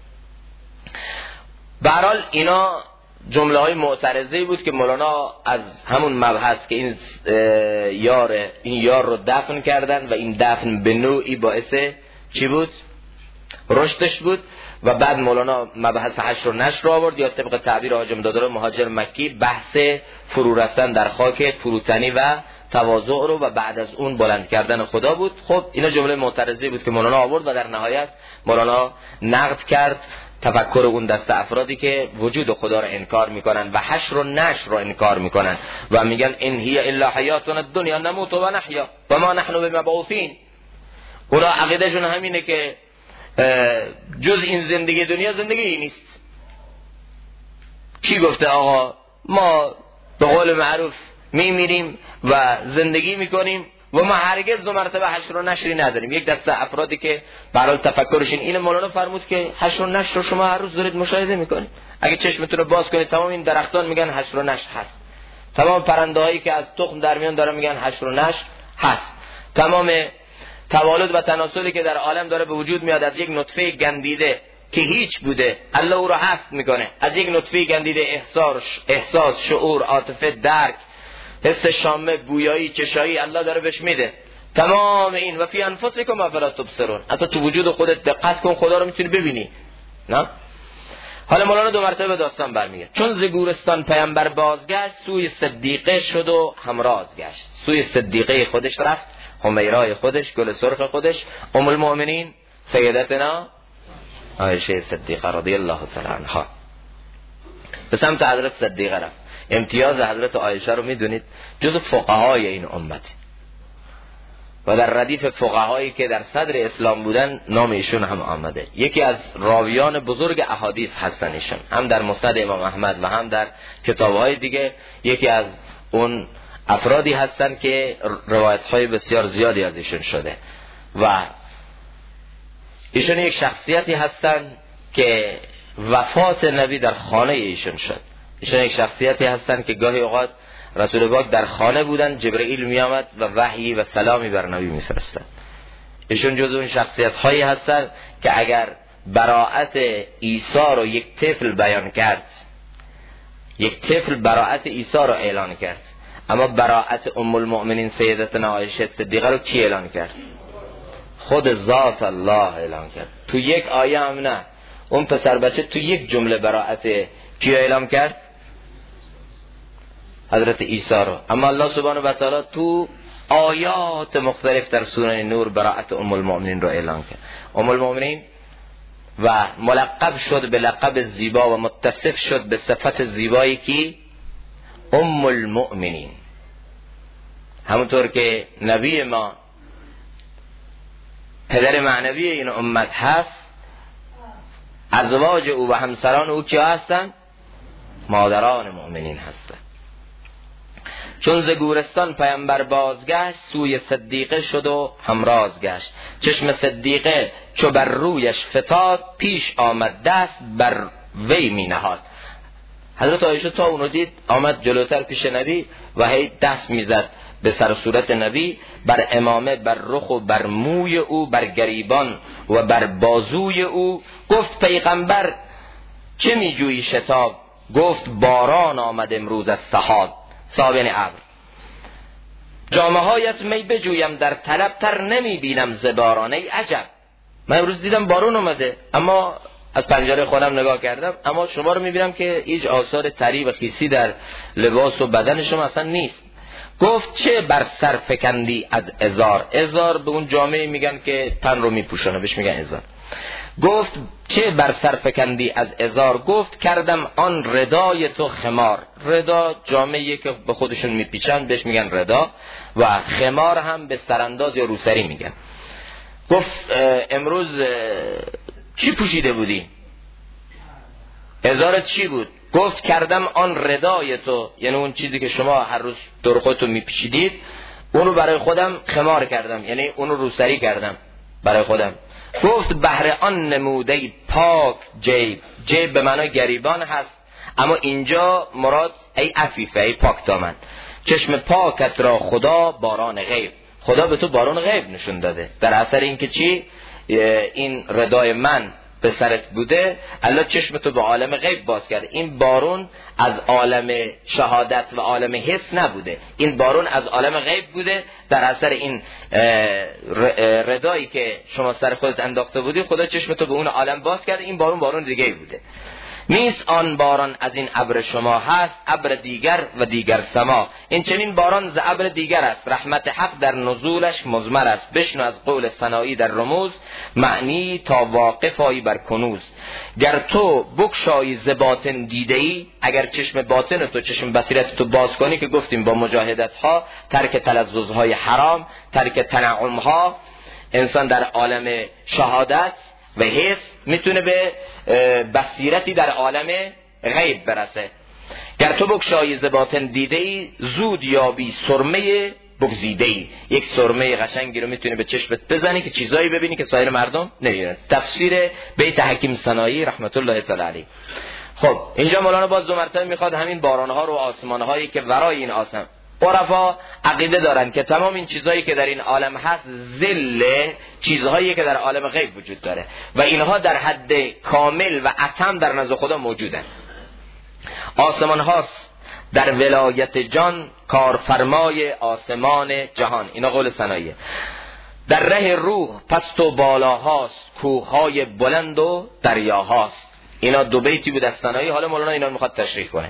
به هر حال اینا جمله های معترضه‌ای بود که مولانا از همون مبحث که این یار رو دفن کردن و این دفن به نوعی باعث چی بود؟ رشدش بود. و بعد مولانا مبحث حشر و نشر رو آورد، یا طبق تعبیر حاجی امدادالله مهاجر مکی بحث فرو رفتن در خاک، فروتنی و تواضع رو و بعد از اون بلند کردن خدا بود. خب اینا جمله معترضه‌ای بود که مولانا آورد و در نهایت مولانا نقد کرد تفکر اون دست افرادی که وجود خدا رو انکار میکنن و حشر و نشر رو انکار میکنن و میگن این هی الا حیاتنا الدنیا نموت و نحیا و ما نحن بمبعوثین. اونا عقیدهشون همینه که جز این زندگی دنیا زندگی نیست. کی گفته آقا ما به قول معروف میمیریم و زندگی میکنیم و ما هرگز دو مرتبه حشر و نشری نداریم؟ یک دسته افرادی که برای تفکرشون این. مولانا فرمود که حشر و نشر رو شما هر روز دارید مشاهده میکنید. اگه چشمتون رو باز کنید تمام این درختان میگن حشر و نشر هست، تمام پرنده هایی که از تخم در میان دارن میگن حشر و نشر هست، تمام توالد و تناسلی که در عالم داره به وجود میاد از یک نطفه گندیده که هیچ بوده الله او رو هست میکنه، از یک نطفه گندیده احساس، شعور، عاطفه، درک، حس شامه، گویایی، چشایی الله داره بهش میده. تمام این و فی انفسکم افلا تبصرون، حتی تو وجود خودت دقت کن خدا رو میتونی ببینی. نه؟ حالا مولانا دو مرتبه داستان برمیگه. چون ز گورستان پیامبر بازگشت، سوی صدیقه شد و همراز گشت. سوی صدیقه خودش رفت، حمیرای خودش، گل سرخ خودش، ام المؤمنین سیدتنا عایشه صدیقه رضی الله تعالی عنها به سمت حضرت صدیقه رفت. امتیاز حضرت عایشه رو میدونید جز فقهای این امت و در ردیف فقهایی که در صدر اسلام بودن نام ایشون هم آمده. یکی از راویان بزرگ احادیث هستن ایشون، هم در مسند امام احمد و هم در کتابهای دیگه. یکی از اون افرادی هستن که روایت‌های بسیار زیادی از ایشون شده و ایشون یک شخصیتی هستن که وفات نبی در خانه ایشون شد. ایشون یک شخصیتی هستن که گاهی اوقات رسول پاک در خانه بودن، جبرئیل می آمد و وحی و سلامی بر نبی می فرستاد. ایشون جزو اون شخصیت هایی هستن که اگر براءت عیسی رو یک طفل بیان کرد، یک طفل براءت عیسی رو اعلان کرد، اما براءت ام المؤمنین سیدتنا عایشه صدیقه رو کی اعلان کرد؟ خود ذات الله اعلان کرد. تو یک آیه هم نه، اون پسر بچه تو یک جمله براءت کی اعلان کرد؟ حضرت عیسی رو. اما الله سبحانه و تعالی تو آیات مختلف در سوره نور براءت ام المؤمنین رو اعلان کرد. ام المؤمنین و ملقب شد به لقب زیبا و متصف شد به صفت زیبایی که ام المؤمنین، همونطور که نبی ما پدر معنوی این امت هست، ازواج او و همسران او کیا هستن؟ مادران مؤمنین هستن. چون ز گورستان پیامبر بازگشت، سوی صدیقه شد و همراز گشت. چشم صدیقه چو بر رویش فتاد، پیش آمد دست بر وی می نهاد. حضرت عایشه تا اونو دید آمد جلوتر پیش نبی و هی دست میزد به سر و صورت نبی، بر امامه، بر رخ و بر موی او، بر گریبان و بر بازوی او. گفت پیغمبر چه می جویی شتاب؟ گفت باران آمد امروز از سحاب. سحاب یعنی ابر. جامه هایت می بجویم در طلب، تر نمی بینم ز باران. ای عجب، من امروز دیدم بارون اومده اما از پنجره خودم نگاه کردم اما شما رو میبینم که هیچ آثار تری و خیسی در لباس و بدن شما اصلا نیست. گفت چه بر سر فکندی از ازار؟ ازار به اون جامعه میگن که تن رو میپوشونه، بهش میگن ازار. گفت چه بر سر فکندی از ازار؟ گفت کردم آن ردای تو خمار. ردا جامعه که به خودشون میپیچن بهش میگن ردا و خمار هم به سرانداز یا روسری میگن. گفت امروز چی پوشیده بودی؟ ازارت چی بود؟ گفت کردم آن ردای تو، یعنی اون چیزی که شما هر روز دور خودتون میپیچیدید، اونو برای خودم خمار کردم، یعنی اونو روسری کردم برای خودم. گفت بهر آن نموده پاک جیب. جیب به معنای گریبان هست، اما اینجا مراد ای عفیفه، ای پاک دامن. چشم پاکت را خدا باران غیب. خدا به تو باران غیب نشون داده در اثر اینکه چی؟ این ردای من به سرت بوده، الله چشم تو به عالم غیب باز کرده. این بارون از عالم شهادت و عالم حس نبوده، این بارون از عالم غیب بوده. در اثر این ردایی که شما سر خودت انداخته بودی، خدا چشم تو به اون عالم باز کرده. این بارون دیگه بوده. نیست آن باران از این ابر شما هست، ابر دیگر و دیگر سما. این چنین باران ز ابر دیگر است، رحمت حق در نزولش مضمر است. بشنو از قول سنایی در رموز، معنی تا واقف آیی بر کنوز. گر تو بگشایی ز باطن دیده ای، اگر چشم باطن تو، چشم بصیرت تو باز کنی، که گفتیم با مجاهدت ها، ترک تلذذهای حرام، ترک تنعم ها، انسان در عالم شهادت و حس میتونه به بصیرتی در عالم غیب برسه. گر تو بگشایی ز باطن دیده ای، زود یابی سرمه بگزیده ای. یک سرمه قشنگی رو میتونه به چشمت بزنی که چیزایی ببینی که سایر مردم نمیبینن. تفسیر بیت حکیم سنایی رحمت الله تعالی علیه. خب اینجا مولانا باز دو مرتبه میخواد همین بارانها رو، آسمانهایی که ورای این آسمان. عرفا عقیده دارن که تمام این چیزهایی که در این عالم هست ذل چیزهایی که در عالم غیب وجود داره و اینها در حد کامل و اتم در نزد خدا موجودن. آسمان هاست در ولایت جان، کارفرمای آسمان جهان. اینا قول سناییه. در ره روح پست و بالاهاست، کوههای بلند و دریاهاست. اینا دو بیتی بود از سنایی. حالا مولانا اینا رو میخواد تشریح کنه.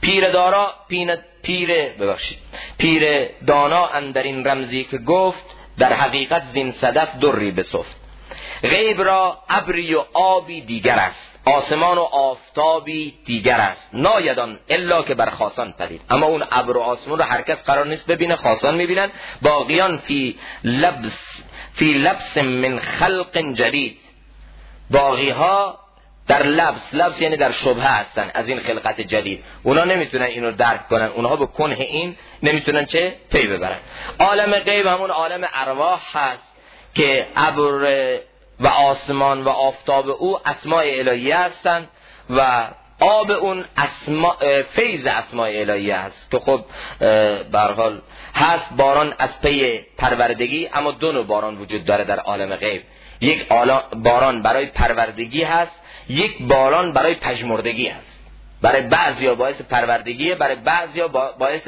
پیر دانا اندر این رمزی که گفت، در حقیقت زین صدف دری بسفت. غیب را ابری و آبی دیگر است، آسمان و آفتابی دیگر است. نایدان الا که بر خاصان پدید. اما اون ابر و آسمان رو هر کس قرار نیست ببینه، خاصان میبینن. باقیان فی لبس من خلق جدید. باقی ها در لبس یعنی در شبهه هستن از این خلقت جدید. اونا نمیتونن اینو درک کنن، اونها به کنه این نمیتونن چه پی ببرن. عالم غیب همون عالم ارواح هست که ابر و آسمان و آفتاب او اسماء الهیه هستن و آب اون فیض اسماء الهیه هست که خب به هر حال هست. باران از پی پروردگی، اما دو نوع باران وجود داره در عالم غیب. یک باران برای پروردگی هست، یک باران برای پژمردگی هست. برای بعضیا باعث پروردگیه، برای بعضیا باعث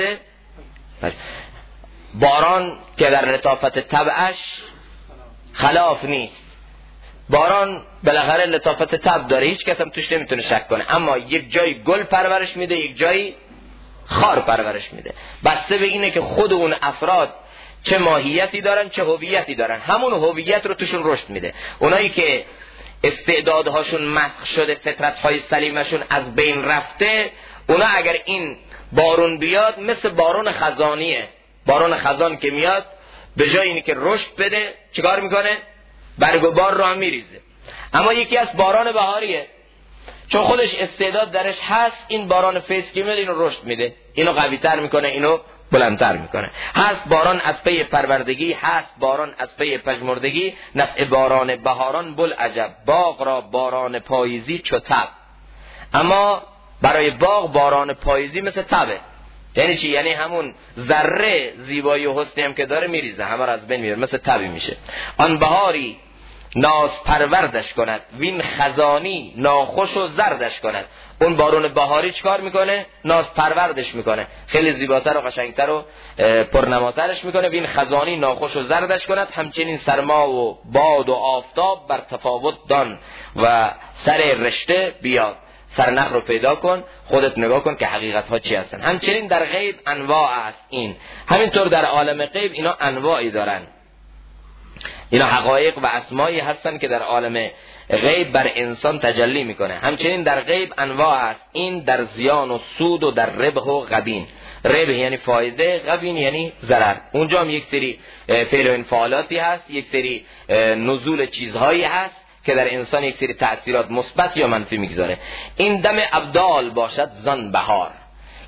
باران که در لطافت طبعش خلاف نیست. باران بالاخره لطافت طبع داره، هیچ کس هم توش نمیتونه شک کنه. اما یک جایی گل پرورش میده، یک جایی خار پرورش میده. بسته به اینه که خود اون افراد چه ماهیتی دارن، چه هویتی دارن. همون هویت رو توشون رشد میده. اونایی که استعدادهاشون مسخ شده، فطرت‌های سلیمشون از بین رفته، اونا اگر این بارون بیاد مثل بارون خزانیه. بارون خزان که میاد به جای اینی که رشد بده چیکار میکنه؟ برگ و بار رو هم میریزه. اما یکی از باران بهاریه، چون خودش استعداد درش هست، این باران فیض که میاد اینو رشد میده، اینو قوی‌تر میکنه، اینو بلندتر میکنه. هست باران از پی پروردگی، هست باران از پی پژمردگی. نفع باران بهاران بل عجب، باغ را باران پاییزی چو تب. اما برای باغ باران پاییزی مثل تبه. یعنی چی؟ یعنی همون ذره زیبایی و حسنی هم که داره میریزه، همه را از بین میره، مثل تبی میشه. آن بهاری ناز پروردش کند، وین خزانی ناخوش و زردش کند. اون بارون بهاری چیکار میکنه؟ ناز پروردش میکنه، خیلی زیباتر و قشنگتر و پرنماترش میکنه. وین خزانی ناخوش و زردش کند. همچنین سرما و باد و آفتاب بر تفاوت دان و سر رشته بیاد. سرنخ رو پیدا کن، خودت نگاه کن که حقیقت ها چی هستن. همچنین در غیب انواع است. این همینطور در عالم غیب اینا انواعی دارن. اینا حقایق و اسمایی هستن که در عالم غیب بر انسان تجلی میکنه. همچنین در غیب انواع است. این در زیان و سود و در ربح و غبین. ربح یعنی فایده، غبین یعنی ضرر. اونجا هم یک سری فعل و انفعالاتی هست، یک سری نزول چیزهایی هست که در انسان یک سری تأثیرات مثبت یا منفی میگذاره. این دم ابدال باشد زان بهار.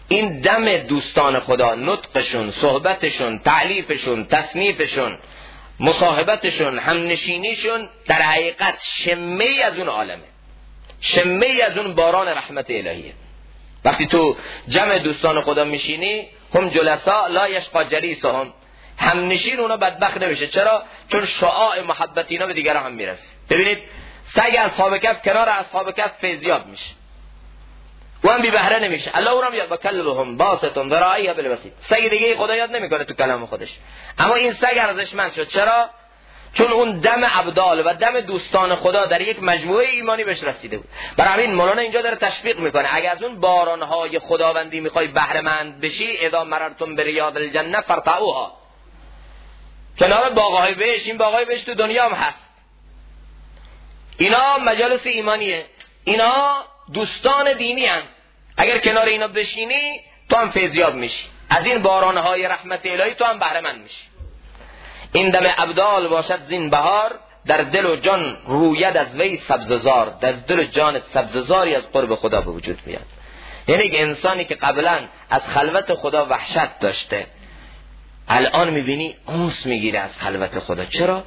این دم دوستان خدا، نطقشون، صحبتشون، تعلیفشون، تصنیفشون، مصاحبتشون، همنشینیشون در حقیقت شمه از اون عالمه، شمه از اون باران رحمت الهیه. وقتی تو جمع دوستان خدا میشینی، هم جلسا لا یشقا جلیسهم، همنشین اونا بدبخت نمیشه. چرا؟ چون شعاع محبت اینا به دیگران هم میرسه. ببینید سگ اصحاب کهف کنار اصحاب کهف فیضیاب میشه، و هم بی بهره نمیشه. الله اونم یا بکلهم باسطون ذراعیها بالوسیط. سگ دیگه خدا یاد نمیکنه تو کلام خودش، اما این سگ ارزشمند شد. چرا؟ چون اون دم ابدال و دم دوستان خدا در یک مجموعه ایمانی بهش رسیده بود. برای همین مولانا اینجا داره تشویق میکنه اگر از اون بارانهای خداوندی میخوای بهره مند بشی، اذا مررتم بریاض الجنه فارتعوها، کنار باغهای بهشت. این باغهای بهشت تو دنیا هم هست. اینا مجالس ایمانیه، اینا دوستان دینی هم. اگر کنار اینا بشینی تو هم فیضیاب میشی، از این بارانهای رحمت الهی تو هم بهره مند میشی. این دم ابدال باشد زین بهار، در دل و جان روید از وی سبززار. در دل و جان سبززاری از قرب خدا به وجود میاد. یعنی که انسانی که قبلا از خلوت خدا وحشت داشته، الان میبینی انس میگیره از خلوت خدا. چرا؟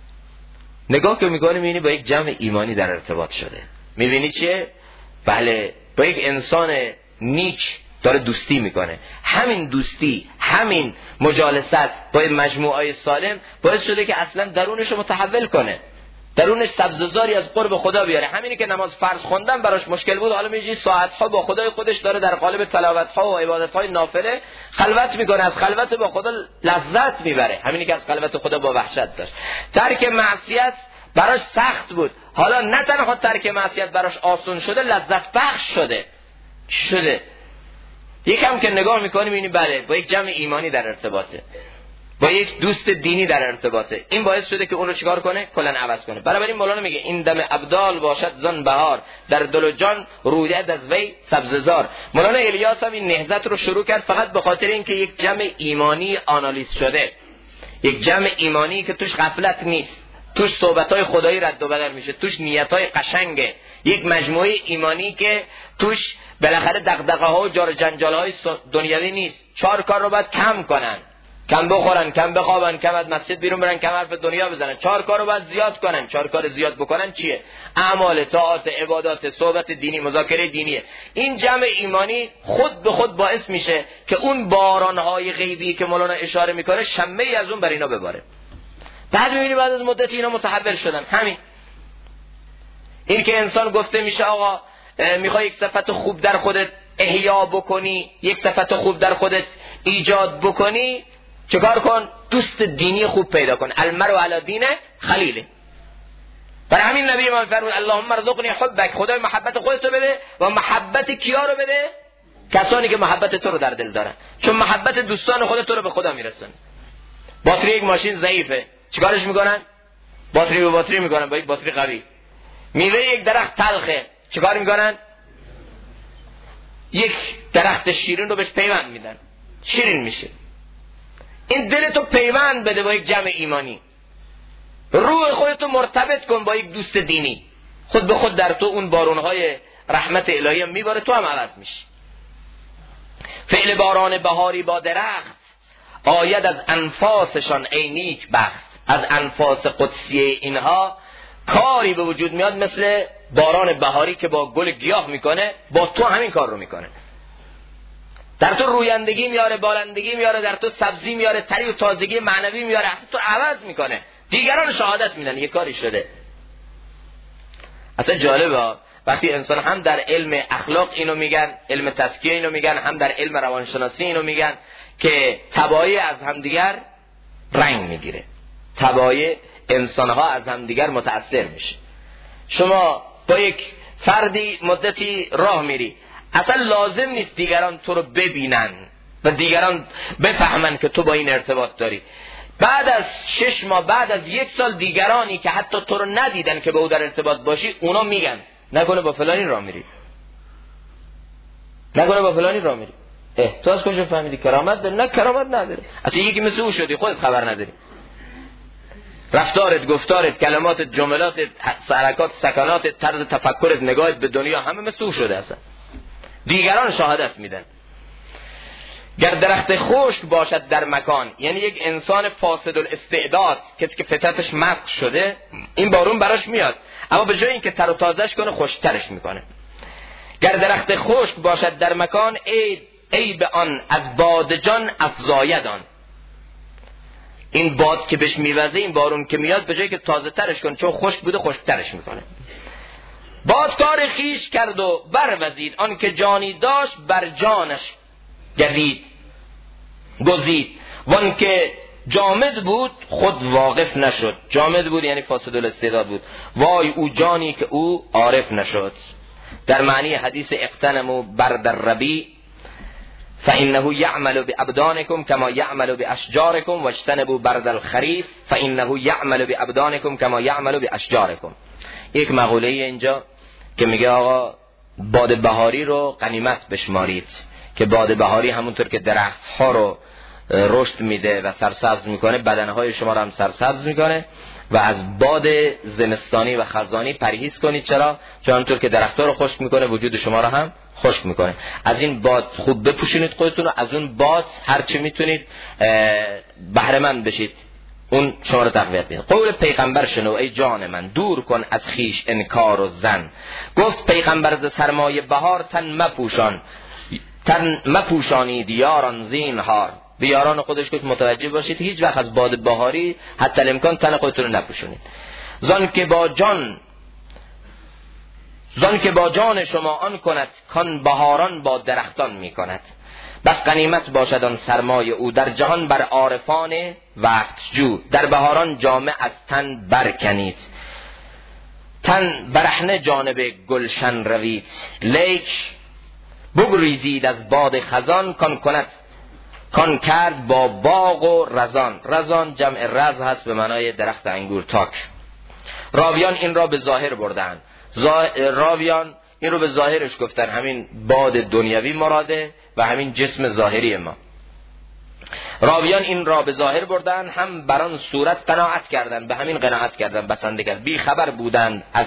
نگاه که میکنی میبینی با یک جمع ایمانی در ارتباط شده. میبینی چیه؟ بله، با یک انسان نیک داره دوستی میکنه. همین دوستی، همین مجالست با مجموعه سالم باعث شده که اصلا درونش رو متحول کنه، درونش سبززاری از قرب خدا بیاره. همینی که نماز فرض خوندن براش مشکل بود، حالا میگه ساعت‌ها با خدای خودش داره در قالب تلاوت‌ها و عبادت‌های نافله خلوت میکنه، از خلوت با خدا لذت میبره. همینی که از خلوت خدا با وحشت داشت. ترک معصیت براش سخت بود، حالا نه تنها ترک معصیت براش آسان شده، لذت بخش شده. یکم که نگاه میکنی میبینی بله با یک جمع ایمانی در ارتباطه، با یک دوست دینی در ارتباطه. این باعث شده که اون رو چیکار کنه؟ کلاً عوض کنه. برای این مولانا میگه این دم ابدال باشد زن بهار، در دل و جان روید از وی سبززار. مولانا الیاس هم این نهضت رو شروع کرد فقط به خاطر اینکه یک جمع ایمانی آنالیز شده، یک جمع ایمانی که توش غفلت نیست، توش صحبت‌های خدایی رد و بدل میشه، توش نیت‌های قشنگه، یک مجموعه ایمانی که توش بالاخره دغدغه‌ها و جار جنجال‌های دنیوی نیست. 4 کار رو باید کم کنن، کم بخورن، کم بخوابن، کم از مسجد بیرون برن، کم حرف دنیا بزنن. 4 کار رو باید زیاد کنن. 4 کار زیاد بکنن چیه؟ اعمال، طاعات، عبادات، صحبت دینی، مذاکره دینیه. این جمع ایمانی خود به خود باعث میشه که اون باران‌های غیبی که مولانا اشاره میکنه شمعی از اون بر اینا بباره. بعد میبینی بعد از مدتی اینا متحول شدن. همین این که انسان گفته میشه آقا میخوای یک صفت خوب در خودت احیا بکنی، یک صفت خوب در خودت ایجاد بکنی، چیکار کن؟ دوست دینی خوب پیدا کن. المرء علی دین خلیله. برای همین نبی ما فرمود اللهم ارزقنی حبک، خدای محبت خودت رو بده. و محبت کیا رو بده؟ کسانی که محبت تو رو در دل دارن، چون محبت دوستان خودت تو رو به خدا میرسونه. باتری یک ماشین ضعیفه، چیکارش میکنن؟ باتری به باتری میکنن با یک باتری قوی. میوه یک درخت تلخه، چیکار میکنن؟ یک درخت شیرین رو بهش پیوند میدن، شیرین میشه. این دلتو پیوند بده با یک جمع ایمانی، روح خودتو مرتبط کن با یک دوست دینی، خود به خود در تو اون بارونهای رحمت الهی هم میباره، تو هم عوض میشی. فعل باران بهاری با درخت آید از انفاسشان ای نیک بخت. از انفاس قدسیه اینها کاری به وجود میاد مثل باران بهاری که با گل گیاه میکنه، با تو همین کار رو میکنه. در تو رویندگی میاره، بالندگی میاره، در تو سبزی میاره، تری و تازگی معنوی میاره، تو عوض میکنه. دیگران شهادت میدن یه کاری شده. اصلا جالبه وقتی انسان هم در علم اخلاق اینو میگن، علم تزکیه اینو میگن، هم در علم روانشناسی اینو میگن که طبایع از همدیگر رنگ میگیره، طبایع انسانها از همدیگر متأثر میشه. شما با یک فردی مدتی راه میری، اصلا لازم نیست دیگران تو رو ببینن و دیگران بفهمن که تو با این ارتباط داری. بعد از 6 ماه، بعد از 1 سال، دیگرانی که حتی تو رو ندیدن که با او در ارتباط باشی، اونا میگن نکنه با فلانی راه میری، نکنه با فلانی راه میری. تو از کجا فهمیدی؟ کرامت داره؟ نه کرامت نداره، اصلا یکی مثل او شدی، خودت خبر نداری. رفتارت، گفتارت، کلماتت، جملاتت، حرکات، سکناتت، طرز تفکرت، نگاهت به دنیا همه مثل او شده. اصلا دیگران شهادت میدن. گر درخت خشک باشد در مکان، یعنی یک انسان فاسد الاستعداد، کسی که فطرتش مسخ شده، این بارون براش میاد، اما به جای اینکه تر و تازهش کنه خشکترش میکنه. گر درخت خشک باشد در مکان، ای به آن از بادجان افزایدان. این باد که بهش میوزه، این بارون که میاد، به جایی که تازه ترش کنه چون خشک بوده خشکترش میکنه. باد کار خیش کرد و بروزید، آن که جانی داشت بر جانش گزید، وان که جامد بود خود واقف نشد. جامد بود یعنی فاسد الاستعداد بود، وای او جانی که او عارف نشد. در معنی حدیث اقتنموا برد الربیع فانه یعمل بابدانکم کما یعمل باشجارکم واجتنبوا برد الخریف فانه یعمل بابدانکم کما یعمل باشجارکم. یک مقوله اینجا که میگه آقا باد بهاری رو غنیمت بشمارید، که باد بهاری همونطور که درخت ها رو رشد میده و سرسبز میکنه، بدنهای شما رو هم سرسبز میکنه، و از باد زمستانی و خزانی پرهیز کنید. چرا؟ چون همونطور که درخت ها رو خشک میکنه وجود شما رو هم خشک میکنه. از این باد خوب بپوشونید خودتون رو، از اون باد هرچی میتونید بهره مند بشید، اون شما رو تقویت میده. قول پیغمبر شنو ای جان من، دور کن از خیش انکار و زن. گفت پیغمبر ز سرمایه بهار تن مپوشانید یاران زینهار. به یاران خودش گفت متوجه باشید هیچ وقت از باد بهاری حتی الامکان تن خودتون رو نپوشونید. زان که با جان شما آن کند، کان بهاران با درختان می کند. بس غنیمت باشد آن سرمایه او، در جهان بر عارفان وقت جو. در بهاران جامه از تن برکنید، تن برهنه جانب گلشن روید. لیک بگریزید از باد خزان، کان کرد با باغ و رزان. رزان جمع رز هست به معنای درخت انگور، تاک. راویان این را به ظاهر بردن، راویان این رو به ظاهرش گفتن، همین باد دنیوی مراده و همین جسم ظاهری ما. راویان این را به ظاهر بردن، هم بران صورت قناعت کردند، به همین قناعت کردند، بسنده کردند. بی خبر بودند از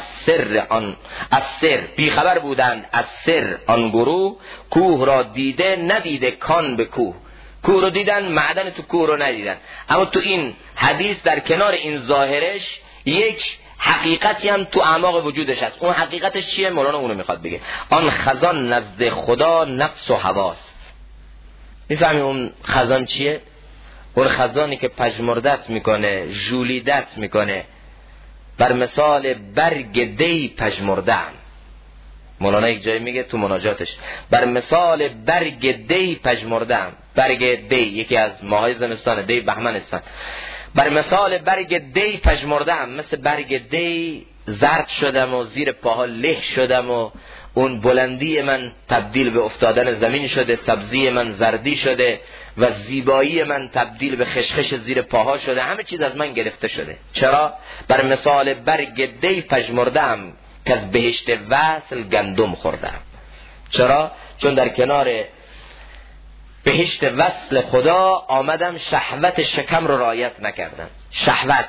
سر آن گروه، کوه را دیده ندیده کان به کوه. کوه رو دیدن، معدن تو کوه رو ندیدن. اما تو این حدیث در کنار این ظاهرش یک حقیقتی هم تو اعماق وجودش هست. اون حقیقتش چیه؟ مولانا اونو میخواد بگه. آن خزان نزد خدا نفس و هواست. میفهمی اون خزان چیه؟ اون خزانی که پژمردت میکنه، ژولیدت میکنه، بر مثال برگ دی پژمرده‌ام. مولانا یک جایی میگه تو مناجاتش، بر مثال برگ دی پژمرده‌ام. برگ دی یکی از ماهای زمستان، دی بهمن است. بر مثال برگ دی پژمرده‌ام، مثل برگ دی زرد شدم و زیر پاها له شدم و اون بلندی من تبدیل به افتادن زمین شده، سبزی من زردی شده و زیبایی من تبدیل به خشخش زیر پاها شده، همه چیز از من گرفته شده. چرا؟ بر مثال برگ دی پژمرده‌ام که از بهشت وصل گندم خوردم. چرا؟ چون در کنار بهشت وصل خدا آمدم، شهوت شکم رو رعایت نکردم. شهوت،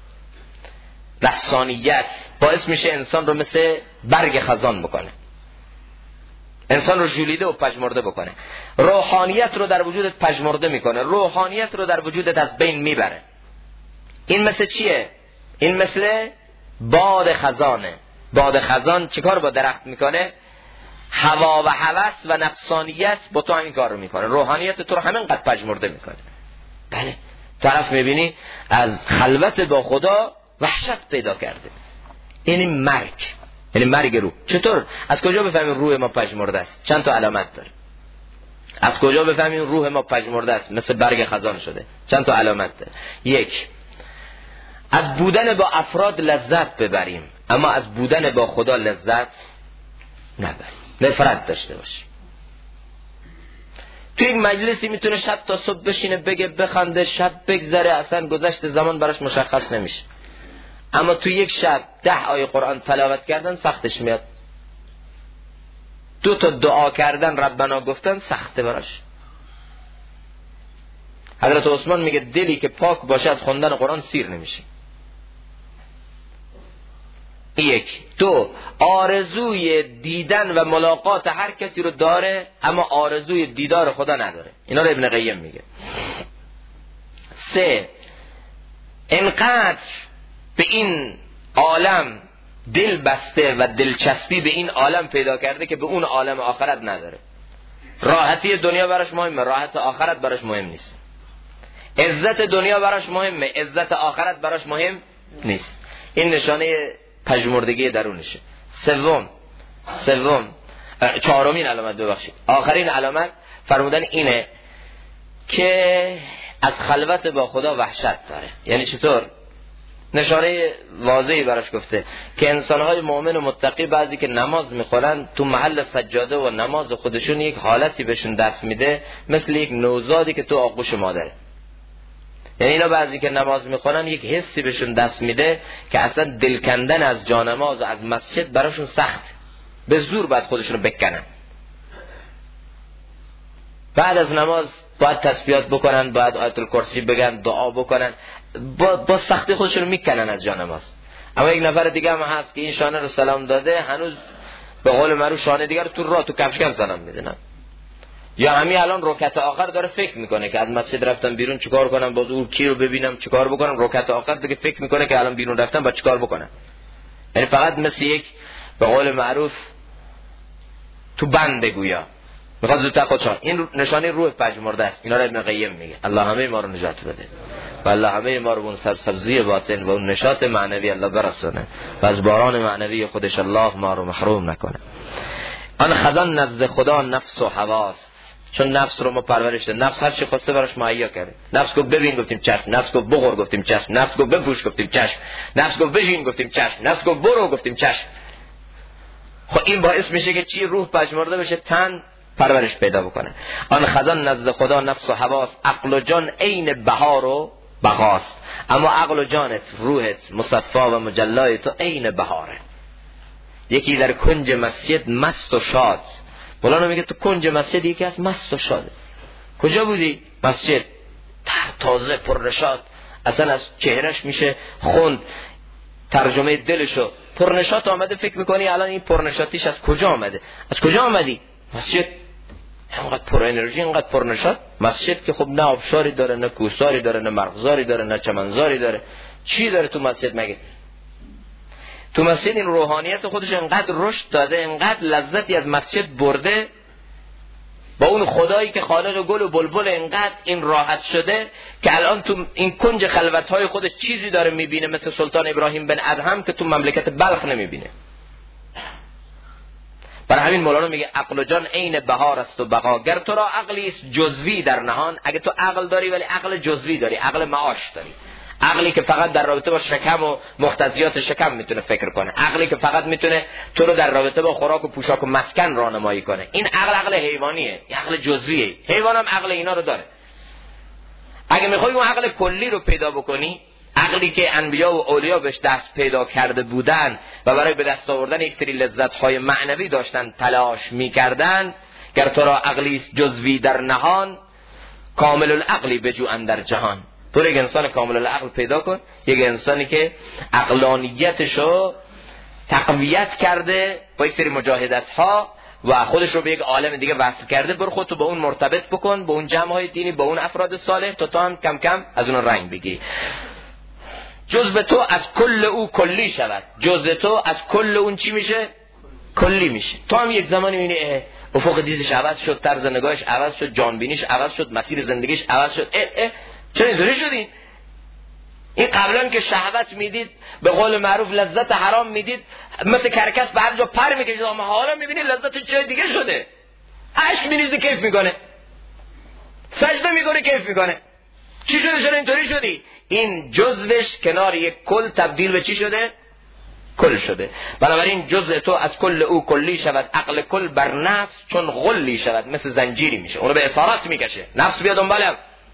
نفسانیت باعث میشه انسان رو مثل برگ خزان بکنه، انسان رو ژولیده و پژمرده بکنه. روحانیت رو در وجودت پژمرده میکنه، روحانیت رو در وجودت از بین میبره. این مثل چیه؟ این مثل باد خزانه. باد خزان چیکار با درخت میکنه؟ هوا و هوس و نفسانیت با تو همین کار رو میکنه، روحانیت تو رو همینقدر پژمرده میکنه. بله، طرف میبینی از خلوت با خدا وحشت پیدا کرده. یعنی مرگ، یعنی مرگ روح. چطور؟ از کجا بفهمیم روح ما پژمرده است؟ چند تا علامت داره. از کجا بفهمیم روح ما پژمرده است مثل برگ خزان شده؟ چند تا علامت داره. یک، از بودن با افراد لذت ببریم، اما از بودن با خدا لذت نبریم، نفرت داشته باشیم. تو یک مجلسی میتونه شب تا صبح بشینه بگه بخنده، شب بگذره، اصلا گذشت زمان براش مشخص نمیشه. اما تو یک شب 10 آیه قرآن تلاوت کردن سختش میاد، 2 تا دعا کردن ربنا گفتن سخته براش. حضرت عثمان میگه دلی که پاک باشه از خوندن قرآن سیر نمیشه. یک. دو، آرزوی دیدن و ملاقات هر کسی رو داره اما آرزوی دیدار خدا نداره. اینا رو ابن قیم میگه. سه، انقدر به این عالم دل بسته و دلچسبی به این عالم پیدا کرده که به اون عالم آخرت نداره. راحتی دنیا براش مهمه، راحت آخرت براش مهم نیست. عزت دنیا براش مهمه، عزت آخرت براش مهم نیست. این نشانه پژمردگی درونشه. چهارمین علامت، ببخشید آخرین علامت فرمودن اینه که از خلوت با خدا وحشت داره. یعنی چطور؟ نشانه واضحی براش گفته که انسانهای مؤمن و متقی بعضی که نماز میخورن تو محل سجاده و نماز خودشون یک حالتی بهشون دست میده مثل یک نوزادی که تو آغوش مادره. یعنی اینا بعضی که نماز میخونن یک حسی بهشون دست میده که اصلا دل کندن از جانماز و از مسجد براشون سخت، به زور باید خودشون رو بکنن. بعد از نماز باید تسبیحات بکنن، باید آیت الکرسی بگن، دعا بکنن، با سختی خودشون رو میکنن از جانماز. اما یک نفر دیگه هم هست که این شانه رو سلام داده، هنوز به قول معروف شانه دیگر تو راه تو کفشکم سلام میدن. یا همین الان رکعت آخر داره فکر میکنه که از مسجد رفتم بیرون چیکار کنم، باز اون کی رو ببینم چیکار بکنم. رکعت آخر دیگه فکر میکنه که الان بیرون رفتم با چیکار بکنم. یعنی فقط مثل یک به قول معروف تو بند گویا میخواد زودتر خودشان. این نشانه روح پژمرده است. اینا رو ابن قیم میگه. الله همه ما رو نجات بده و الله همه ما رو اون سبزی باطن و اون نشاط معنوی الله برسونه و از باران معنوی خودش الله ما رو محروم نکنه. آن خزان نزد خدا نفس و هواست، چون نفس رو ما پرورش دادیم. نفس هر چی خواسته براش مهیا کرده. نفس گفت ببین گفتیم چشم، نفس گفت بخور گفتیم چشم، نفس گفت بپوش گفتیم چشم، نفس گفت بشین گفتیم چشم، نفس گفت برو گفتیم چشم. خب این باعث میشه که چی؟ روح پژمرده بشه، تن پرورش پیدا بکنه. آن خزان نزد خدا نفس و هواست، عقل و جان عین بهار و بهاست. اما عقل و جانت، روحت مصفا و مجلای تو عین بهاره. یکی در کنج مسجد مست و شاد. مولانا میگه تو کنج مسجد یکی از مست و شاده. کجا بودی؟ مسجد. تازه پرنشاط، اصلا از چهرش میشه خوند ترجمه دلشو. پرنشاط آمده، فکر میکنی الان این پرنشاطیش از کجا آمده؟ از کجا آمدی؟ مسجد. اینقدر پر انرژی، اینقدر پرنشاط. مسجد که خب نه آبشاری داره، نه کوساری داره، نه مرغزاری داره، نه چمنزاری داره. چی داره تو مسجد مگه؟ تو مسجد این روحانیت خودش انقدر رشد داده، انقدر لذتی از مسجد برده، با اون خدایی که خالق گل و بلبل انقدر این راحت شده که الان تو این کنج خلوت‌های خودش چیزی داره میبینه مثل سلطان ابراهیم بن ادهم که تو مملکت بلخ نمیبینه. برای همین مولانا میگه عقل و جان عین بهار است و بقا. گر تو را عقلی است جزوی در نهان، اگه تو عقل داری ولی عقل جزوی داری، عقل معاش داری، عقلی که فقط در رابطه با شکم و مقتضیات شکم میتونه فکر کنه، عقلی که فقط میتونه تو رو در رابطه با خوراک و پوشاک و مسکن راهنمایی کنه، این عقل حیوانیه، عقل جزویه. حیوان هم عقل اینا رو داره. اگه میخوای اون عقل کلی رو پیدا بکنی، عقلی که انبیا و اولیا بهش دست پیدا کرده بودن و برای به دست آوردن یک سری لذت‌های معنوی داشتن تلاش می‌کردن، گر تو را عقلی جزوی در نهان، کامل العقلی بجو اندر جهان. تو یک انسان کامل العقل پیدا کن، یک انسانی که عقلانیتشو تقویت کرده با یک سری مجاهدت‌ها و خودش رو به یک عالم دیگه وصل کرده. برو خودتو با اون مرتبط بکن، با اون جمع‌های دینی، با اون افراد صالح، تا هم کم کم از اون رنگ بگیری. جزء تو از کل او کلی شود. جزء تو از کل اون چی میشه؟ کلی میشه. تو هم یک زمانی میبینی افق دیدش عوض شد، طرز نگاهش عوض شد، جانبینیش عوض شد، مسیر زندگیش عوض شد. چرا اینطوری شدین؟ این قبلا که شهوت میدید، به قول معروف لذت حرام میدید، مثل کرکس به هر جا پر میکشید، اما حالا میبینی لذت جای دیگه شده. عشق میریزه کیف میکنه، سجده میکنه کیف میکنه. چی شده؟ چرا اینطوری شدی؟ این جزوش کنار یک کل تبدیل به چی شده؟ کل شده. بنابراین جزء تو از کل او کلی شود، عقل کل بر نفس چون غلی شود، مثل زنجیری میشه، اونو به اسارت میکشه، نفس بیا دنبالم.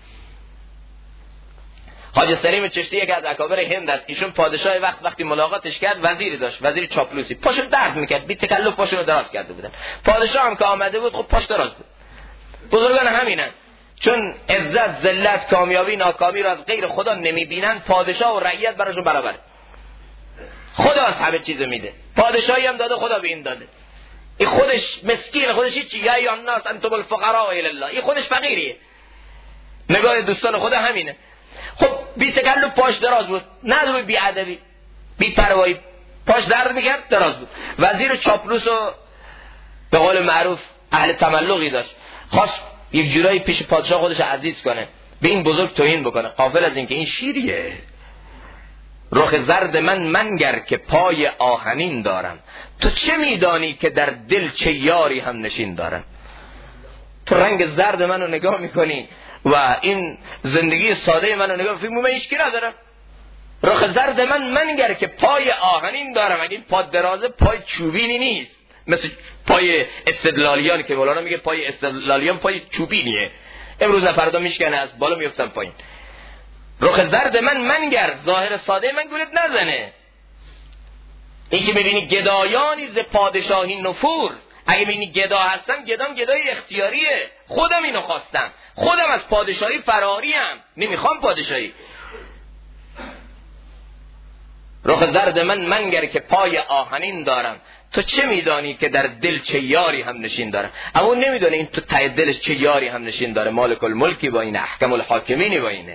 حاج سلیم چشتی یک از اکابر هند است، ایشون پادشاه وقتی ملاقاتش کرد وزیری داشت، وزیر چاپلوسی، پاشو درد میکرد، بی تکلف پاشو دراز کرده بودن. پادشاه هم که آمده بود خب پاش دراز بود. بزرگان همینن، چون عزت، ذلت، کامیابی، ناکامی رو از غیر خدا نمیبینن، پادشاه و رعیت براشون برابره. خداست همه چیزو میده. پادشاهی هم داده، خدا به این داده. این خودش مسکین، خودش چی؟ یا ایها الناس انتم الفقراء الی الله. این خودش فقیریه. نگاه دوستان خدا همینه. خب بی تکلف پاش دراز بود، نه بی ادبی، بی پروایی، پاش درد میکرد دراز بود. وزیر چاپلوس و به قول معروف اهل تملقی داشت، خواست یک جورایی پیش پادشاه خودش عزیز کنه، به این بزرگ توهین بکنه. غافل از اینکه این شیریه. رخ زرد من منگر که پای آهنین دارم، تو چه میدانی که در دل چه یاری هم نشین دارم. تو رنگ زرد منو نگاه میکنی و این زندگی ساده منو نگاه میکنی، من هیچکی ندارم. رخ زرد من منگر که پای آهنین دارم. اگه این پا درازه پای چوبینی نیست، مثل پای استدلالیان که مولانا میگه پای استدلالیان پای چوبینیه، امروز نه فردا میشکنه از بالا میفتن پایین. رخ زرد من منگر، ظاهر ساده من گولت نزنه. این که میبینی گدایانی ز پادشاهی نفور، اگه میبینی گدا هستم، گدام گدای اختیاریه، خودم اینو خواستم، خودم از پادشاهی فراریم، نمیخوام پادشاهی. رخ زرد من منگر که پای آهنین دارم، تو چه میدانی که در دل چه یاری هم نشین دارم. اما اون نمیدونه این تو ته دلش چه یاری هم نشین داره. مالک الملکی با اینه، احکم الحاکمینی با اینه،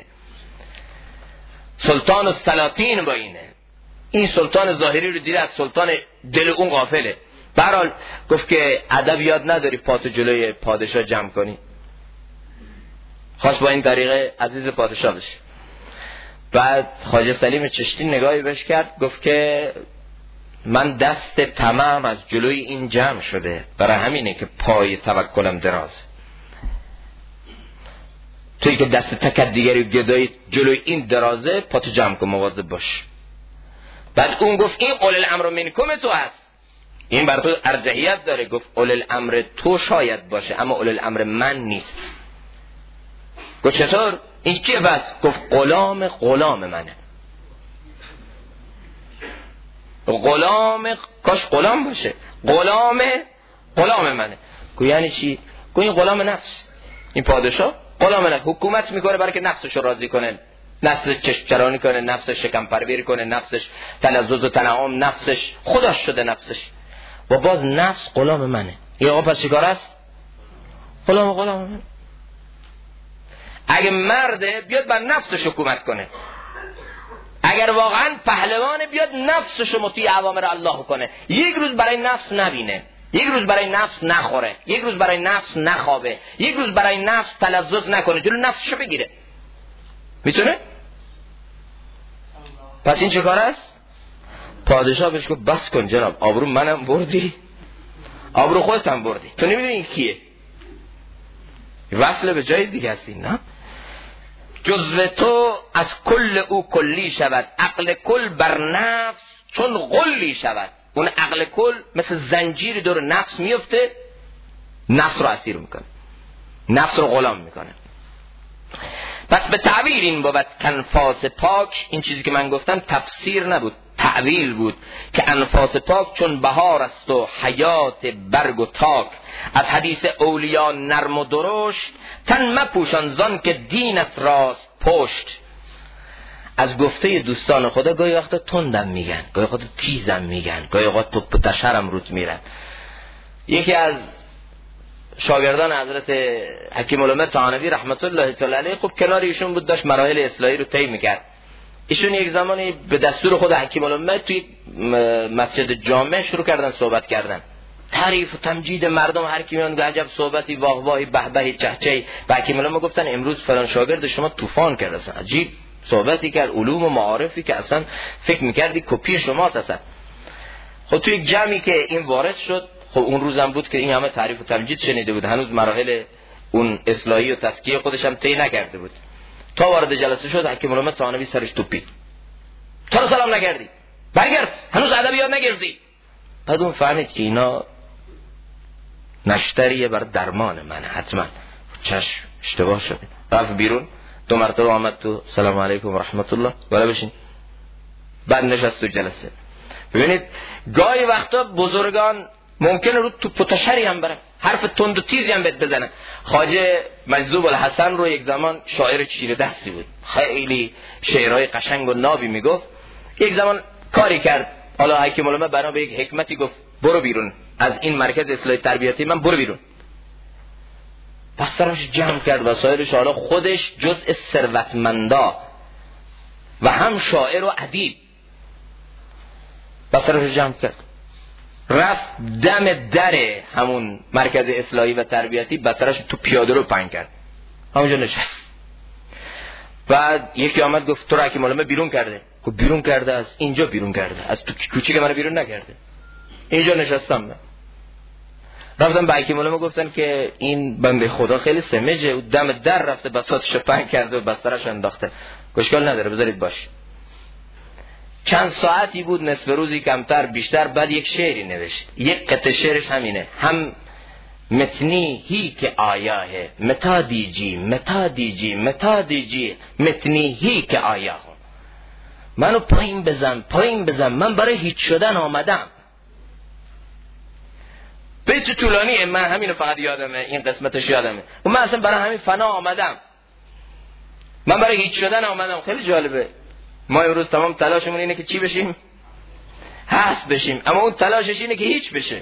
سلطان السلاطین با اینه. این سلطان ظاهری رو دیده، از سلطان دل اون غافله. برحال گفت که ادب یاد نداری پاتو جلوی پادشاه جمع کنی، خواست با این طریقه عزیز پادشاه بشه. بعد خواجه سلیم چشتی نگاهی بهش کرد، گفت که من دست تمام از جلوی این جمع شده، برای همینه که پای توکلم دراز. توی که دست تکت دیگری گدای جلوی این درازه، پاتو جمع کن، مواظب باش. بعد اون گفت این اول الامر منکم تو هست، این بر تو ارجحیت داره. گفت اول الامر تو شاید باشه، اما اول الامر من نیست. گفت چطور؟ این کیه بس؟ گفت غلام منه. غلام، کاش غلام باشه، غلام منه. گفت یعنی چی؟ گفت این غلام نفس، این پادشاه غلام نفس، حکومت میکنه برای که نفسش رو راضی کنه، نفسش چشمچرانی کنه، نفسش شکم پروری کنه، نفسش تلذذ و تنعم، نفسش خداش شده نفسش، و باز نفس غلام منه. این آقا پس چیکار است؟ غلام منه. اگه مرده بیاد بر نفسش حکومت کنه، اگر واقعا پهلوانه بیاد نفسش رو مطیع اوامر الله کنه. یک روز برای نفس نبینه، یک روز برای نفس نخوره، یک روز برای نفس نخوابه، یک روز برای نفس تلذذ نکنه، جلو نفسشو بگیره. میتونه؟ پس این چه کار است؟ پادشاه بهش گفت بس کن جناب، آبرو منم بردی، آبرو خودت هم بردی، تو نمیدونی این کیه. وصل به جای دیگه هستی. نه، جزو تو از کل او کلی شود، عقل کل بر نفس چون غلی شود. اون عقل کل مثل زنجیری دور نفس میفته، نفس رو اسیر میکنه، نفس رو غلام میکنه. پس به تعبیر این بود کنفاس پاک، این چیزی که من گفتم تفسیر نبود، تعبیر بود، که انفاس پاک چون بهار است و حیات برگ و تاک. از حدیث اولیا نرم و درشت، تن مپوشان زان که دینت راست پشت. از گفته دوستان خدا گاهی وقتا تندم میگن، گاهی وقتا تیزم میگن، گاهی وقتا تو تشرم روت میرن. یکی از شاگردان حضرت حکیم الامه طحاوی رحمت الله تعالی علیه خب کنار ایشون بود، داشت مراحل اصلاحی رو طی میکرد. ایشون یک زمانی به دستور خود حکیم الامه توی مسجد جامع شروع کردن صحبت کردن، تعریف و تمجید مردم، هر کی میاد عجب صحبتی، واه واهی، به به، چهچهی. به حکیم الامه گفتن امروز فلان شاگرد شما طوفان کرد، اصلا عجیب صحبتی کرد، علوم و معارفی که اصلا فکر میکردی کپی شماست اصلا. خب توی جمعی که این وارد شد، خب اون روزم بود که این همه تعریف و تمجید شنیده بود، هنوز مراحل اون اصلاحی و تزکیه خودش هم طی نکرده بود. تا وارد جلسه شد حکیم الامه طحاوی سرش توپید، تو رو سلام نکردی، برگرد، هنوز ادب یاد نگرفتی. بعد اون فهمید که اینا نشتریه بر درمان منه، حتما چشم اشتباه شده، رفت بیرون، 2 مرتبه آمد تو سلام علیکم و رحمت الله، بالا بشین. بعد نشست تو جلسه. ببینید گاهی وقتا بزرگان ممکنه رو تو پتشری هم برن، حرف تند و تیزی هم بهت بزنن. خواجه مجذوب الحسن رو یک زمان شاعر چیره دستی بود، خیلی شعرهای قشنگ و نابی میگفت. یک زمان کاری کرد حالا حکیم العلماء بنا به یک حکمتی گفت برو بیرون از این مرکز اصلاحی تربیتی من، برو بیرون. بسترش جمع کرد وسایلش، حالا خودش جزء ثروتمندا و هم شاعر و ادیب، بسترش جمع کرد رفت دم در همون مرکز اصلاحی و تربیتی، بسترش تو پیاده رو پهن کرد، همونجا نشست. بعد یکی آمد گفت تو را حکیم العلماء بیرون کرده؟ گفت بیرون کرده، از اینجا بیرون کرده، از تو کوچیک منو بیرون نکرده، اینجا نشستم من. رفتم به حکیم العلماء گفتن که این بنده خدا خیلی سمجه، او دم در رفته بساطشو پهن کرده و بسترش انداخته. اشکال نداره بذارید باش. چند ساعتی بود، نصف روزی کمتر بیشتر، بعد یک شعری نوشت. یک قطعه شعرش همینه: هم متنی هی که آیا ہے متا دیجی متا دیجی متا دیجی متنی هی که آیا ہوں. منو پایین بزن، من برای هیچ شدن آمدم. بیت طولانیه، من همینو فقط یادمه، این قسمتش یادمه. و من اصلا برای همین فنا آمدم، من برای هیچ شدن آمدم. خیلی جالبه، ما امروز تمام تلاشمون اینه که چی بشیم؟ هست بشیم، اما اون تلاشش اینه که هیچ بشه.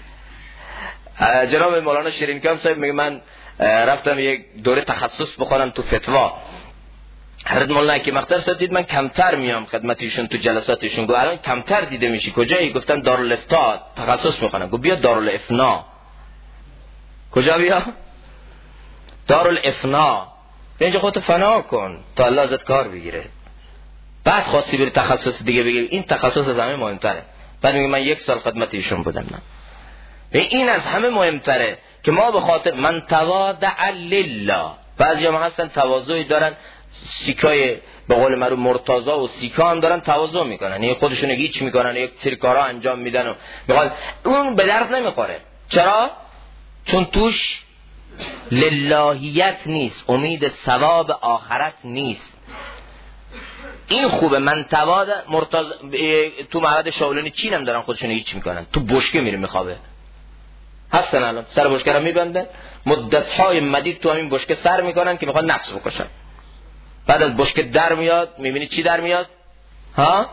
جناب مولانا شیرینکام صاحب میگه من رفتم یک دوره تخصص بخونم تو فتوا. حضرت مولانا که مختار صاحب دید من کمتر میام خدمتیشون تو جلساتشون، گفت الان کمتر دیده میشی، کجایی؟ گفتم دارالافتا تخصص میخونم. گفت بیا دارالافنا. کجا بیا؟ دارالافنا. اینجا خودت فنا کن تا الله ازت کار بگیره، بعد خواستی بری تخصص دیگه بگیری، این تخصص از همه مهمتره. بعد میگه من 1 سال خدمتیشون بودم. من این از همه مهمتره که ما به خاطر من تواضع لله. بعضی هم هستن تواضعی دارن، سیکای به قول معروف مرتضی و سیکا هم دارن تواضع میکنن، یعنی خودشون هیچ میکنن، یک سری کارا انجام میدن و میگن اون به درد نمیخوره. چرا؟ چون توش للهیت نیست، امید ثواب آخرت نیست. این خوبه. من تواضع تو معبد شاولانی چین هم دارن خودشون هیچ میکنن، تو بشکه میره میخوابه، هستن الان سر بشکه را میبندن، مدت‌های مدید تو همین بشکه سر میکنن که میخوان نفس بکشن. بعد از بشکه در میاد، میبینی چی در میاد؟ ها؟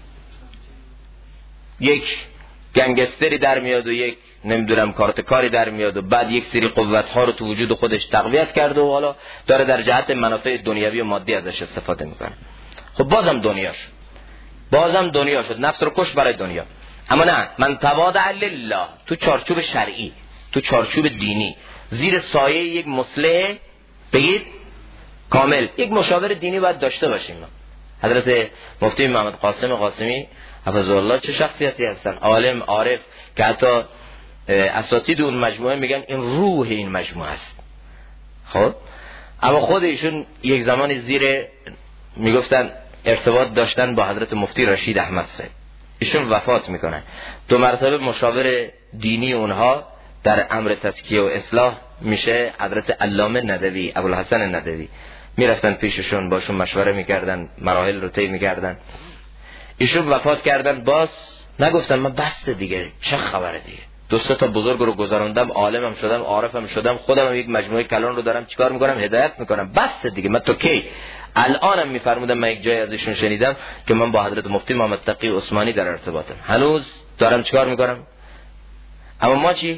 یک گنگستری در میاد و یک نمیدونم کارتکاری در میاد و بعد یک سری قوت‌ها رو تو وجود خودش تقویت کرده و حالا داره در جهت منافع دنیوی و مادی ازش استفاده میکنه. خب بازم دنیا شد، نفس رو کش برای دنیا. اما نه، من تواضع لله، تو چارچوب شرعی، تو چارچوب دینی، زیر سایه یک مصلح بگید کامل، یک مشاور دینی باید داشته باشیم. حضرت مفتی محمد قاسمی حفظه الله چه شخصیتی هستن، عالم عارف که حتی اساتید اون مجموعه میگن این روح این مجموعه است. خب اما خود ایشون یک زمانی زیر میگفتن ارتباط داشتن با حضرت مفتی رشید احمد صاحب. ایشون وفات میکنن، 2 مرتبه مشاور دینی اونها در امر تزکیه و اصلاح میشه حضرت علامه ندوی، ابوالحسن ندوی. میرفتن پیششون، باشون مشوره میکردن، مراحل رو طی میکردن. ایشون وفات کردن، باز نگفتن من بس دیگه، چه خبره دیگه، 2 تا بزرگ رو گذراندم، عالمم شدم، عارفم شدم، خودم هم یک مجموعه کلان رو دارم، چیکار میکنم؟ هدایت میکنم، بس دیگه من تو کی. الانم میفرمودم، من یک جای ازشون شنیدم که من با حضرت مفتی محمد تقی عثمانی در ارتباطم، هنوز دارم چیکار میکنم. اما ما چی؟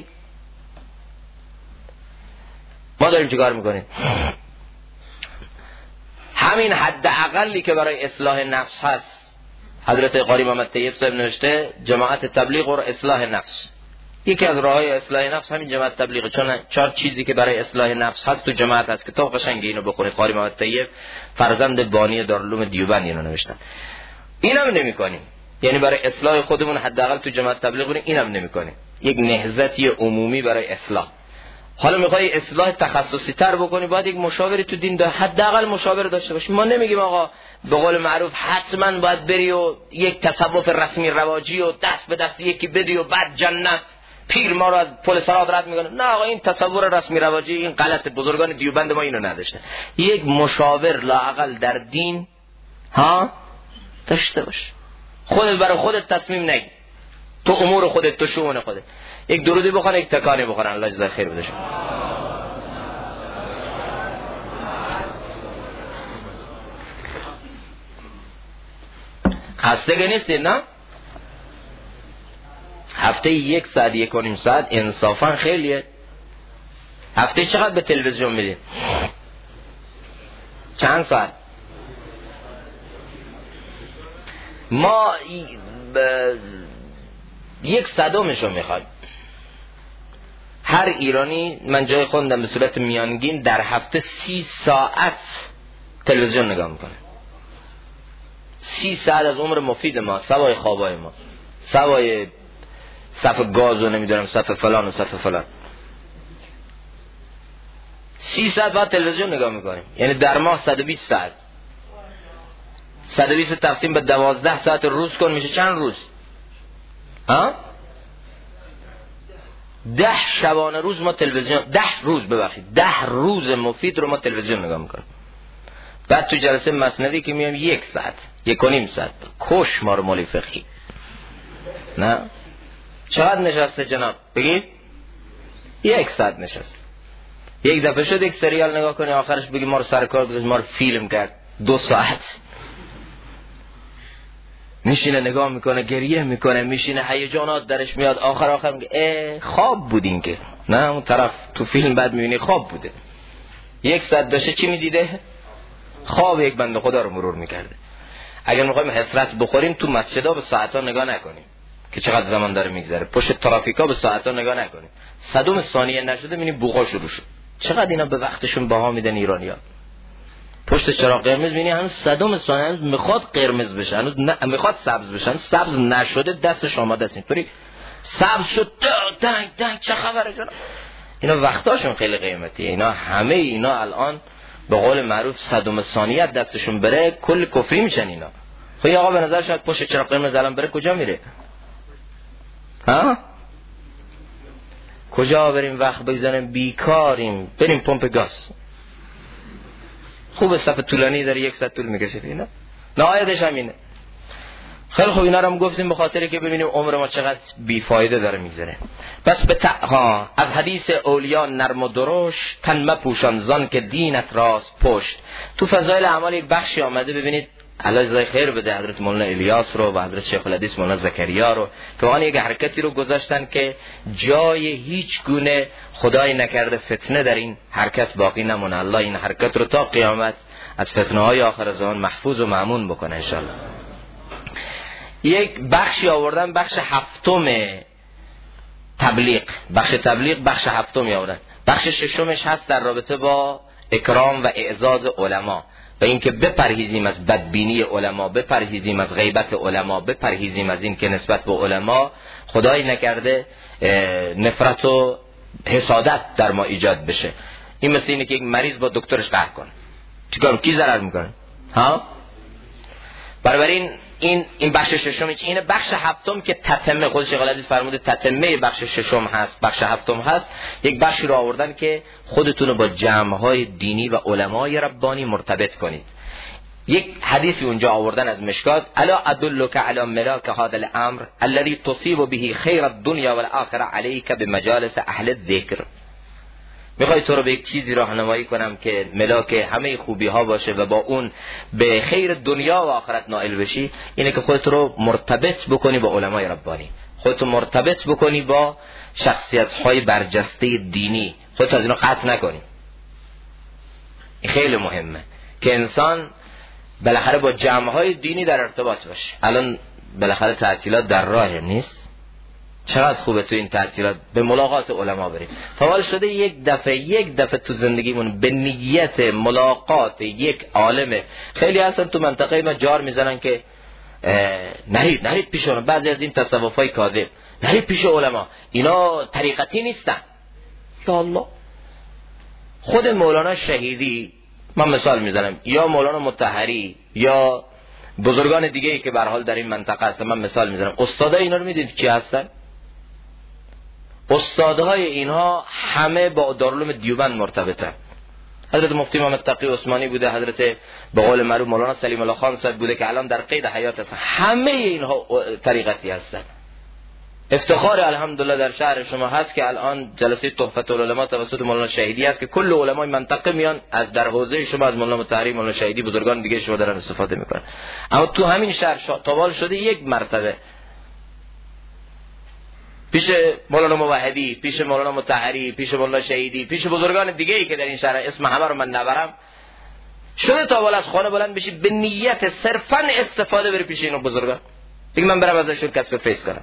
ما داریم چیکار میکنیم؟ همین حد اقلی که برای اصلاح نفس هست. حضرت قاری محمد طیب صاحب نوشته جماعت تبلیغ و اصلاح نفس. یکی از راههای اصلاح نفس همین جماعت تبلیغ، چون 4 چیزی که برای اصلاح نفس هست تو جماعت هست. کتاب قشنگی اینو بخونید، قاری محمد طیب فرزند بانی دارالعلوم دیوبند اینو نوشتن. اینم نمی‌کنیم، یعنی برای اصلاح خودمون حداقل تو جماعت تبلیغ بریم، اینم نمی‌کنیم. یک نهضتی عمومی برای اصلاح. حالا میخوای اصلاح تخصصی تر بکنی، باید یک مشاوری تو دین حداقل مشاور داشته باشی. ما نمیگیم آقا به قول معروف حتما باید بری و یک تصوف رسمی رواجی و دست به دست یکی بدی و بعد جنت پیر ما رو از پل صراط رد میکنه. نه آقا، این تصور رسمی رواجی این غلط، بزرگان دیوبند ما اینو نداشته. یک مشاور لااقل در دین داشته باش. خودت برای خودت تصمیم نگیر، تو امور خودت، تو شؤون خودت. یک درودی بخوان، یک تکانی بخورن، الله جزای خیر بده. خسته که نیستید نه؟ هفته 1 ساعت 1.5 ساعت انصافا خیلیه. هفته چقدر به تلویزیون میدین؟ چند ساعت؟ ما 1/100 رو میخوایم. هر ایرانی، من جای خوندم به صورت میانگین در هفته 30 ساعت تلویزیون نگاه میکنه. 30 ساعت از عمر مفید ما، سوای خوابای ما، سوای صف گاز و نمیدونم صف فلان و صف فلان، 30 ساعت بعد تلویزیون نگاه میکنیم. یعنی در ماه 120 ساعت. 120 تقسیم به 12 ساعت روز کن، میشه چند روز؟ 10 شبانه روز ما تلویزیون، 10 روز مفید رو ما تلویزیون نگاه میکنیم. بعد تو جلسه مثنوی که میام 1 ساعت 1.5 ساعت کش ما رو مولی فقهی. نه چقدر نشسته جناب بگید؟ 1 ساعت نشست. یک دفعه شد یک سریال نگاه کنی آخرش بگی ما رو سرکار بگید ما رو فیلم کرد 2 ساعت. میشینه نگاه میکنه، گریه میکنه، میشینه هیجانات درش میاد، آخر میگه خواب بودین که. نه اون طرف تو فیلم بعد میبینی خواب بوده. 1 ساعت داشته چی میدیده؟ خواب یک بنده خدا رو مرور میکرده. اگر میخوایم حسرت بخوریم تو مسجدها به ساعتها نگاه نکنیم که چقدر زمان داره میگذره، پشت ترافیکا به ساعتها نگاه نکنیم. 100 ثانیه نشده میبینی بوقا شروع شد. چقدر اینا به وقتشون بها میدن ایرانی‌ها. پشت چراغ قرمز میبینی هنوز 100 ثانیه هنوز میخواد قرمز بشه، هنوز میخواد سبز بشه، هنوز سبز نشده دستش آماده است. اینطوری سبز شد دنگ چه خبره جناب. اینا وقتاشون خیلی قیمتیه. اینا همه اینا الان به قول معروف 100 ثانیه دستشون بره کل کفری میشن اینا. خب آقا به نظر شاید پشت چراغ قرمز الان بره کجا میره؟ کجا بریم وقت بگذاریم؟ بیکاریم، بریم پمپ گاز. خوب صف طولانی داره 1 ساعت طول میکشه اینا. نهایتش همینه. خیلی خوب اینا رو هم گفتیم به خاطر که ببینیم عمر ما چقدر بیفایده داره میگذره. پس به از حدیث اولیا نرم و درشت تن مپوشان زان که دینت راست پشت. تو فضایل اعمال یک بخشی آمده، ببینید الله جزای خیر بده حضرت مولانا الیاس رو و حضرت شیخ الحدیث مولانا زکریا رو که آن یک حرکتی رو گذاشتن که جای هیچ گونه خدای نکرده فتنه در این حرکت باقی نمونه. الله این حرکت رو تا قیامت از فتنه های آخر زمان محفوظ و مأمون بکنه انشالله. یک بخشی آوردن، بخش 7 تبلیغ، بخش 7 آوردن. بخش 6 هست در رابطه با اکرام و اعزاز علما و اینکه بپرهیزیم از بدبینی علما، بپرهیزیم از غیبت علما، بپرهیزیم از این که نسبت به علما خدای نکرده نفرت و حسادت در ما ایجاد بشه. این مثل اینه که یک مریض با دکترش قهر کنه. چیکار کی ضرر میکنه؟ بنابراین این بخش 6 اینه. بخش 7 که تتمه، خود شیخ الحدیث فرموده تتمه بخش 6 هست، بخش 7 هست. یک بخشی رو آوردن که خودتون رو با جمع‌های دینی و علمای ربانی مرتبط کنید. یک حدیثی اونجا آوردن از مشکات: الا ادلک علی ملاک هذا الامر الذي تصيب به خیر الدنيا والآخره عليك بمجالس اهل الذکر. میخوای تو رو به یک چیزی راهنمایی کنم که ملاک همه خوبی ها باشه و با اون به خیر دنیا و آخرت نائل بشی؟ اینه که خودت رو مرتبط بکنی با علمای ربانی، خودت رو مرتبط بکنی با شخصیت های برجسته دینی، خودت از اینا قطع نکنی. این خیلی مهمه که انسان بالاخره با جمع های دینی در ارتباط باشه. الان بالاخره تعطیلات در راه نیست، چقدر خوبه تو این تعطیلات به ملاقات علما بریم. تا شده یک دفعه تو زندگیمون به نیت ملاقات یک عالم. خیلی هستن تو منطقه ما جار میزنن که نرید پیش اون. بعضی از این تصوفای کاذب نرید پیش علما، اینا طریقتی نیستن. یا الله، خود مولانا شهیدی، من مثال میزنم، یا مولانا مطهری یا بزرگان دیگه ای که به هر حال در این منطقه هستن، من مثال میزنم. استادای اینا رو میدونید کی هستن؟ استادهای اینها همه با دارالعلوم دیوبند مرتبطن. حضرت مفتی محمد تقی عثمانی بوده، حضرت به قول معروف مولانا سلیم الله خان صاحب بوده که الان در قید حیات هستن. همه اینها طریقتی هستن. افتخار الحمدلله در شهر شما هست که الان جلسه تحفت العلماء توسط مولانا شهیدی هست که کل علمای منطقه میان از در حوزه شما، از مولانا مطهری، مولانا شهیدی، بزرگان دیگه شما دارن استفاده میکنن. اما تو همین شهر تابال شده یک مرتبه پیش مولانا موحدی، پیش مولانا مطهری، پیش مولانا شهیدی، پیش بزرگان دیگه ای که در این شهر اسم همه رو من نبرم، شده تا بالا از خانه بلند بشی به نیت صرفا استفاده بری پیش اینو بزرگان دیگه من برم ازشون کسب فیض کنم.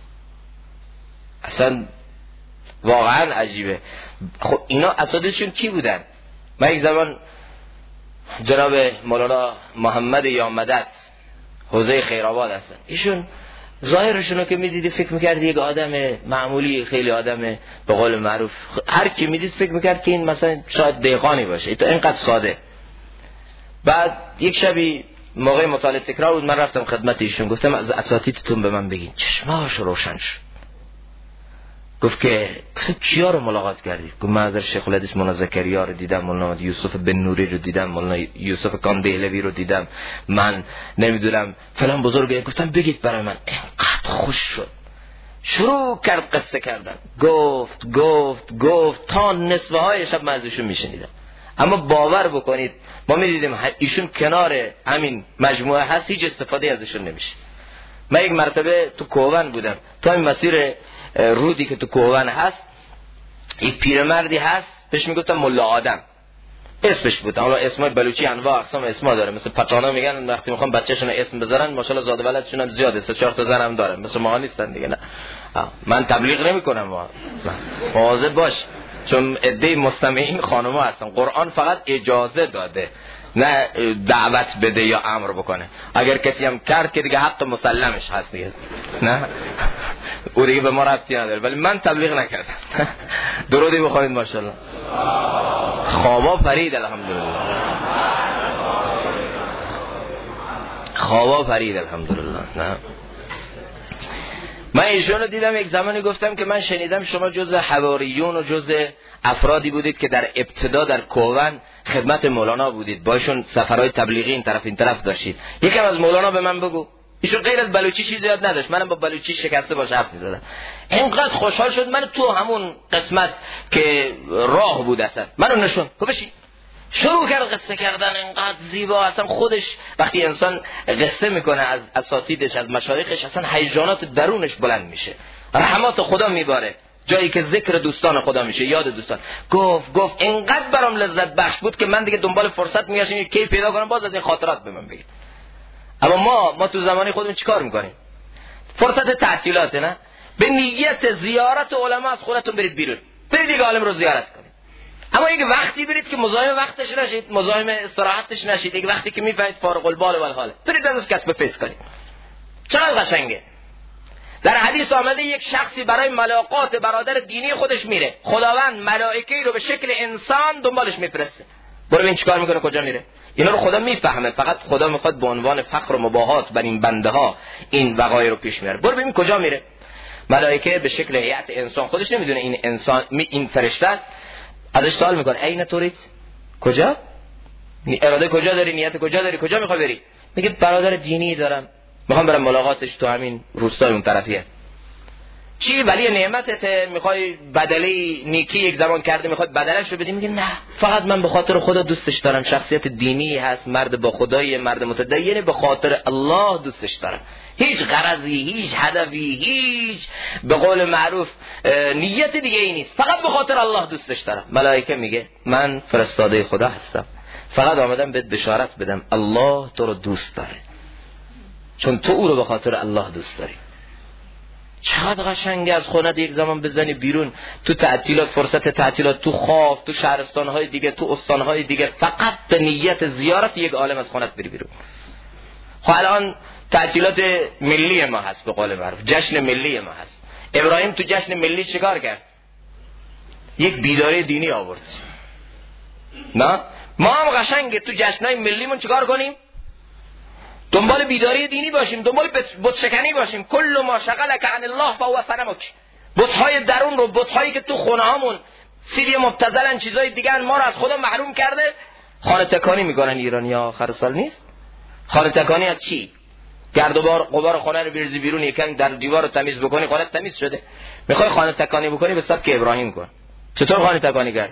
اصلا واقعا عجیبه. خب اینا اساتیدشون کی بودن؟ من یک زمان جناب مولانا محمد یا مدد حوزه خیرآباد هستن، ایشون ظاهرشونو که میدیدی فکر میکردی یک آدم معمولی، خیلی آدم به قول معروف هر کی میدید فکر میکرد که این مثلا شاید دهقانی باشه، تو اینقدر ساده. بعد یک شبی موقع مطالعه تکرار بود، من رفتم خدمت ایشون، گفتم از اساتیدتون به من بگین. چشماش روشن شد، گفت که کیا رو ملاقات کردی؟ گفت من از شیخ الحدیث مولانا زکریا رو دیدم، مولانا یوسف بن نوری رو دیدم، مولانا یوسف کاندهلوی رو دیدم، من نمیدونم فلان بزرگه. گفتم بگید برای من. اینقدر خوش شد، شروع کرد قصه کردن، گفت تا نصفه های شب من ازشون میشنیدم. اما باور بکنید ما میدیدیم ایشون کنار همین مجموعه هست، هیچ استفاده ازشون نمیشه. من یک مرتبه تو کوهن بودم، تا این مسیر رودی که تو کوهن هست یک پیرمردی هست بهش میگفتن ملا آدم، اسمش بود. اما اسمای بلوچی انواع اقسام اسما داره، مثل پتانا میگن وقتی میخوان بچه‌شون اسم بذارن ماشاءالله زاد ولدشون هم زیاده، 3-4 تا زن هم دارن، مثل ما نیستن دیگه. نه من تبلیغ نمیکنم، مواظب باش چون عده مستمعین خانم‌ها هستن. قرآن فقط اجازه داده، نه دعوت بده یا امر بکنه. اگر کسی هم کرد که دیگه حق مسلمش هست دیگه، نه او دیگه به ما ربطی نداره. ولی من تبلیغ نکردم. درودی بخونید ماشاءالله. خوابا فرید الحمدلله، خوابا فرید الحمدلله. نه من ایشونو دیدم یک زمانی، گفتم که من شنیدم شما جز حواریون و جز افرادی بودید که در ابتدا در کوون خدمت مولانا بودید، باشون سفرهای تبلیغی این طرف این طرف داشتید. یکم از مولانا به من بگو. ایشون غیر از بلوچی چیزی یاد نداشت، منم با بلوچی شکسته باش حرف می‌زدم. اینقدر خوشحال شد من تو همون قسمت که راه بود اصلا منو نشون بشین، شروع کرد قصه کردن اینقدر زیبا. اصلا خودش وقتی انسان قصه میکنه از اساتیدش از مشایخش اصلا هیجانات درونش بلند میشه، رحمات خدا میباره، جایی که ذکر دوستان خدا میشه، یاد دوستان. گفت اینقدر برام لذت بخش بود که من دیگه دنبال فرصت میگشتم کی پیدا کنم باز از این خاطرات به من بگید. اما ما تو زمانی خودمون چیکار میکنیم؟ فرصت تعطیلات، نه به نیت زیارت علما از خودتون برید بیرون، برید یک عالم رو زیارت کنید. اما یک وقتی برید که مزاحم وقتش نشید، مزاحم استراحتش نشید، یک وقتی که میفهمید فارغ البال و الحال، برید ازش کسب فیض کنید. چقدر قشنگه. در حدیث آمده یک شخصی برای ملاقات برادر دینی خودش میره، خداوند ملائکه‌ای رو به شکل انسان دنبالش میفرسته. برو ببین چیکار میکنه، کجا میره. اینا رو خدا میفهمه، فقط خدا میخواد به عنوان فخر و مباهات بر این بنده ها این وقایع رو پیش میاره. برو ببین کجا میره. ملائکه به شکل هیئت انسان، خودش نمیدونه این انسان این فرشته است، ازش سوال میکنه عین تورید، کجا؟ اراده کجا داری، نیت کجا داری، کجا میخوای بری؟ میگه برادر دینی دارم، میخوام برم ملاقاتش تو همین روستای اون طرفیه. چی ولی نعمتت، میخوای بدله نیکی یک زمان کرده میخوای بدلش رو بدی؟ میگه نه، فقط من به خاطر خدا دوستش دارم، شخصیت دینی هست، مرد با خدای، مرد متدین، به خاطر الله دوستش دارم، هیچ غرضی، هیچ هدفی، هیچ به قول معروف نیت دیگه ای نیست، فقط به خاطر الله دوستش دارم. ملائکه میگه من فرستاده خدا هستم، فقط آمدم بهت بشارت بدم الله تو رو دوست داره، چون تو او رو به خاطر الله دوست داری. چقدر قشنگه از خونه یک زمان بزنی بیرون، تو تعطیلات، فرصت تعطیلات، تو خواب، تو شهرستانهای دیگه، تو استانهای دیگه، فقط به نیت زیارت یک عالم از خونت بری بیرون. خب الان تعطیلات ملی ما هست، به قول معروف جشن ملی ما هست. ابراهیم تو جشن ملی چیکار کرد؟ یک بیداری دینی آورد. نه ما هم قشنگه تو جشنای ملیمون چیکار کنیم؟ دنبال بیداری دینی باشیم، دنبال بتشکنی باشیم. کل ما شغلک عن الله فهو صنمک. بت‌های درون رو، بت‌هایی که تو خونه هامون سیدی مبتذلن، چیزای دیگه ما رو از خدا محروم کرده، خانه تکانی میکنن ایرانی‌ها. آخر سال نیست خانه تکانی از چی؟ گرد و غبار خانه رو بریزی بیرون، یکم در دیوار رو تمیز بکنی، خانه تمیز شده. میخوای خانه تکانی بکنی به سبک ابراهیم کن. چطور خانه تکانی کرد؟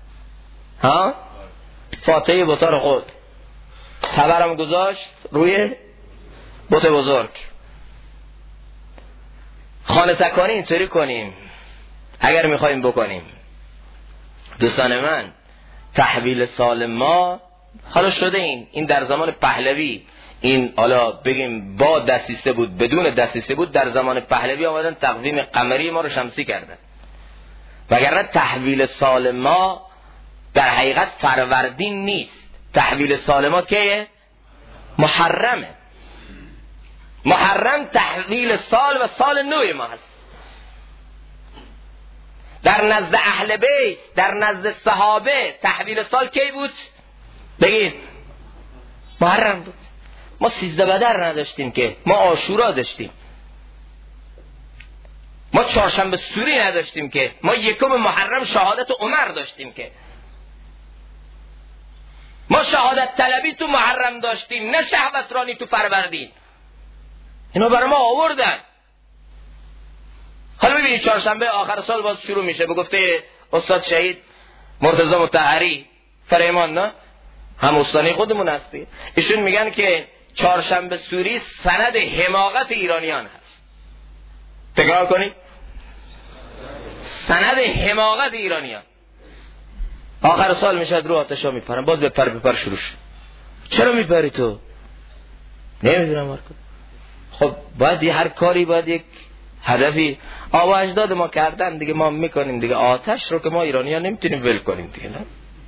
ها؟ فاتحه بطار خود تبرم گذاشت روی بت بزرگ. خانه سکانی اینطوری کنیم اگر میخوایم بکنیم. دوستان من، تحویل سال ما حالا شده این در زمان پهلوی، این حالا بگیم با دسیسه بود بدون دسیسه بود، در زمان پهلوی آمدن تقویم قمری ما رو شمسی کردن. وگرنه تحویل سال ما در حقیقت فروردین نیست. تحویل سال ما کیه؟ محرمه. محرم تحویل سال و سال نو ما هست. در نزد اهل بیت، در نزد صحابه تحویل سال کی بود؟ بگید. محرم بود. ما 13 بدر نداشتیم که، ما عاشورا داشتیم. ما چهارشنبه سوری نداشتیم که، ما یکم محرم شهادت عمر داشتیم که. ما شهادت طلبی تو محرم داشتیم، نه شهوت رانی تو فروردین. اینا برای ما آوردن. حالا ببینید چهارشنبه آخر سال باز شروع میشه به گفته استاد شهید مرتضی مطهری فرمان، نه هم استانی خودمون هستی، ایشون میگن که چهارشنبه سوری سند حماقت ایرانیان هست. تکرار کنید، سند حماقت ایرانیان. آخر سال میشه رو آتشا میپرن، باز بپر شروع شد. چرا میپری تو؟ نمیدونم مارکو. خب باید هر کاری باید یک هدفی آبا اجداد ما کردن دیگه، ما میکنیم دیگه. آتش رو که ما ایرانی ها نمیتونیم ول کنیم دیگه، نه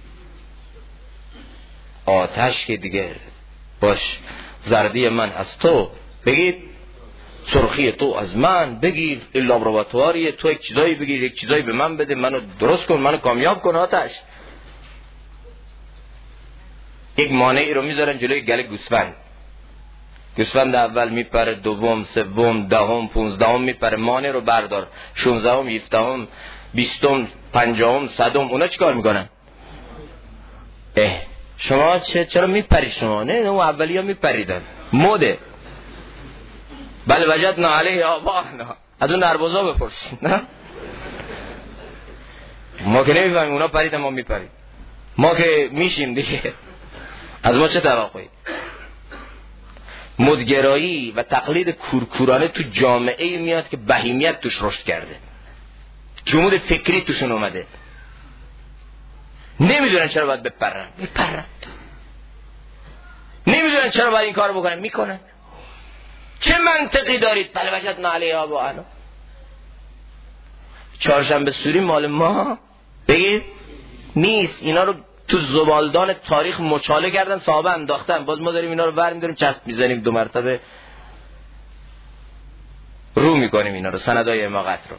آتش که دیگه باش زردی من از تو بگید، سرخی تو از من بگیر، این لابراتواریه تو یک چیزایی بگیر، یک چیزایی به من بده، منو درست کن، منو کامیاب کن. آتش یک مانعی رو میذارن جلوی گل گوسفند. گوسفند اول میپره، دوم، سوم، دهم، 15 میپره، مانع رو بردار، 16ام، 17م، 20م، 50م، 100م. اونا چیکار میکنن؟ شما چرا میپری شما؟ نه اون اولی‌ها میپریدن، مده. بل وجدنا علیه آباءنا. از اون نربوزا بپرسید، نه ما که نمیفهمیم، اونا پریدن ما میپریم. ما که میشیم دیگه، از ما چه توقعی؟ مدگرایی و تقلید کورکورانه تو جامعه میاد که بهیمیت توش رشد کرده، جمود فکری توشون اومده، نمیدونن چرا باید بپرن، میپرن. نمیدونن چرا باید این کارو بکنن، میکنن. چه منطقی دارید؟ بل وجدنا علیه آباءنا. چهارشنبه سوری مال ما بگید نیست. اینا رو تو زبالدان تاریخ مچاله کردن، صحابه انداختن، باز ما داریم اینا رو ور می‌داریم چسب میزنیم، 2 مرتبه رو میکنیم اینا رو، سندای حماقت رو.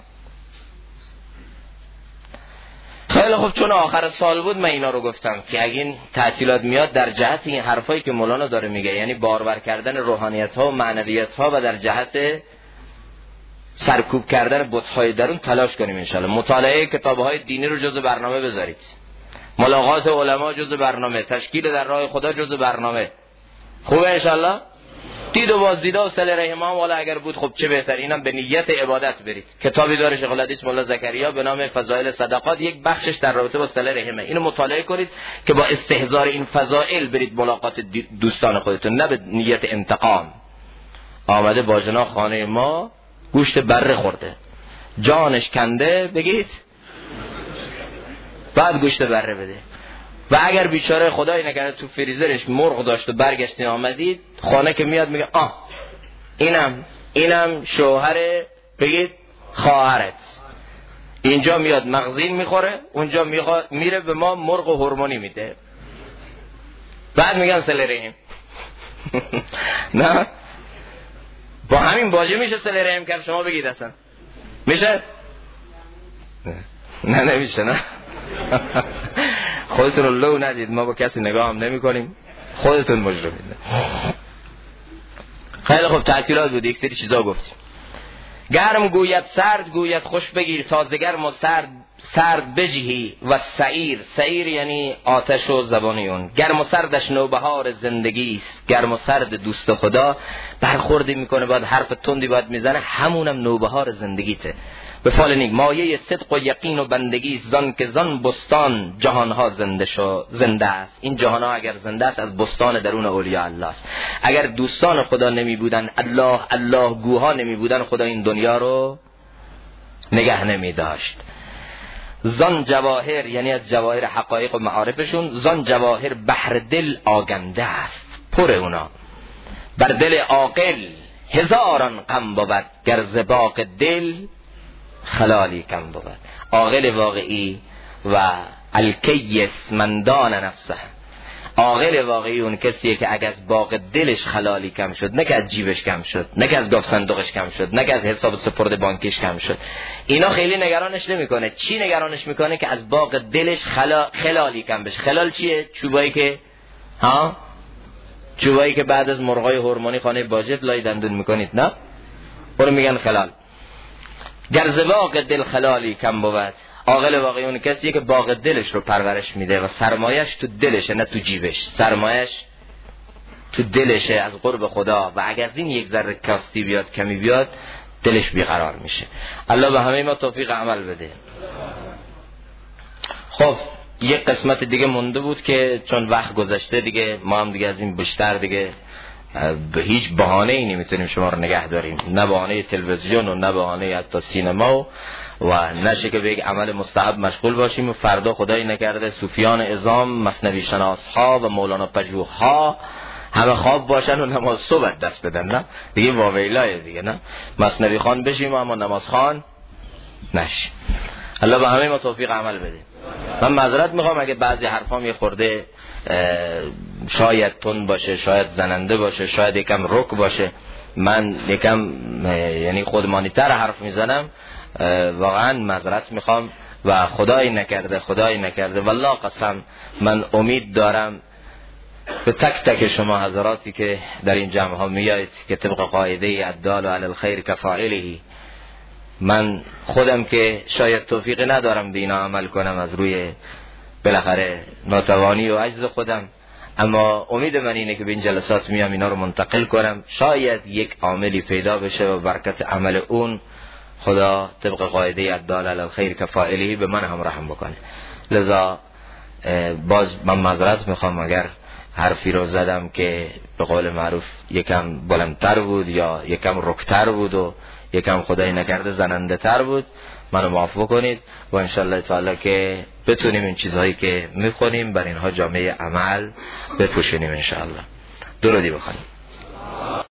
خیلی خوب، چون آخر سال بود من اینا رو گفتم که اگه این تعطیلات میاد در جهت این حرفایی که مولانا داره میگه، یعنی بارور کردن روحانیت ها و معنویت ها و در جهت سرکوب کردن بت‌های درون تلاش کنیم انشالله. مطالعه کتاب‌های دینی رو جزو برنامه بذارید، ملاقات علما جزو برنامه، تشکیل در راه خدا جزو برنامه. خوبه انشالله؟ دید و بازدیده و صله رحم هم والا اگر بود خب چه بهتر. اینم به نیت عبادت برید. کتابی داره شیخ الحدیث مولا زکریا به نام فضائل صدقات، یک بخشش در رابطه با صله رحمه. اینو مطالعه کنید که با استحضار این فضائل برید ملاقات دوستان خودتون، نه به نیت انتقام. آمده باجنا خانه ما گوشت بره خورده، جانش کنده، بگید بعد گوشت بره بده. و اگر بیچاره خدای نکرده تو فریزرش مرغ داشت و برگشتین آمدید خانه که میاد میگه اینم شوهر بگید خواهرت، اینجا میاد مغزین میخوره، اونجا میره به ما مرغ و هورمونی میده، بعد میگن صله رحم. نه با همین باجه میشه صله رحم کرد؟ شما بگید اصلا میشه؟ نه نمیشه. نه خودتون رو لو ندید، ما با کسی نگاه هم نمی کنیم، خودتون مجرمید. خیلی خوب، تعطیلات بود، یک سری چیزا گفتیم. گرم گوید سرد گوید خوش بگیر، تازه گرم و سرد بجهی و سعیر یعنی آتش و زبانی اون. گرم و سردش نوبهار زندگی است، گرم و سرد دوست خدا برخوردی میکنه، باید حرف تندی باید میزنه، همونم نوبهار زندگیته. به فال نیک مایه صدق و یقین و بندگی، زان که زان بستان جهانها زنده است. این جهانها اگر زنده است از بستان درون اولیاء الله است. اگر دوستان خدا نمی بودن، الله گوها نمی بودن، خدا این دنیا رو نگه نمی داشت. زان جواهر یعنی از جواهر حقایق و معارفشون، زان جواهر بحر دل آگنده است، پر اونا. بر دل عاقل هزاران غم بود، گر ز باغ دل خلالی کم بود. عاقل واقعی و الکیس من دان نفسه، عاقل واقعی اون کسیه که اگه از باغ دلش خلالی کم شد، نه که از جیبش کم شد، نه که از گاف صندوقش کم شد، نه که از حساب سپرده بانکیش کم شد، اینا خیلی نگرانش نمیکنه. چی نگرانش میکنه؟ که از باغ دلش خلالی کم بشه. خلال چیه؟ چوبایی که بعد از مرغای هورمونی خانه باجت لای دندون میکنید، نه؟ اون میگن خلال. گر ز باغ دل خلالی کم بود. عاقل واقعی اون کسیه که باغ دلش رو پرورش میده و سرمایش تو دلشه نه تو جیبش. سرمایش تو دلشه از قرب خدا و اگر از این یک ذره کاستی بیاد، کمی بیاد، دلش بیقرار میشه. الله به همه ما توفیق عمل بده. خب یک قسمت دیگه مونده بود که چون وقت گذشته دیگه ما هم دیگه از این بیشتر دیگه به هیچ بهانه‌ای نمیتونیم شما رو نگه داریم، نه بهانه تلویزیون و نه بهانه حتی سینما و نشه که به یک عمل مستحب مشغول باشیم و فردا خدای نکرده صوفیان عظام، مثنوی شناس ها و مولانا پژوه ها همه خواب باشن و نماز صبح دست بدن، نه دیگه واویلای دیگه، نه مثنوی خان بشیم اما نماز خان نشیم. الله به همه ما توفیق عمل بده. من معذرت میخوام اگه بعضی حرفام یه خورده شاید تند باشه، شاید زننده باشه، شاید یکم رک باشه، من یکم یعنی خودمانی‌تر حرف میزنم، واقعا معذرت میخوام و خدای نکرده والله قسم من امید دارم به تک تک شما حضراتی که در این جمع ها میایید که طبق قاعده الدال علی الخیر کفاعله، من خودم که شاید توفیقی ندارم به اینا عمل کنم از روی بالاخره ناتوانی و عجز خودم، اما امید من اینه که به این جلسات میام اینا رو منتقل کنم، شاید یک عاملی پیدا بشه و برکت عمل اون خدا طبق قاعده الدال علی الخیر کفاعله به من هم رحم بکنه. لذا باز من معذرت میخوام اگر حرفی رو زدم که به قول معروف یکم بلندتر بود یا یکم رکتر بود و یکم خدای نکرده زننده تر بود، منو معاف بکنید و انشالله تعالی که بتونیم این چیزهایی که میخونیم بر اینها جامعه عمل بپوشونیم انشالله. درودی بخونیم.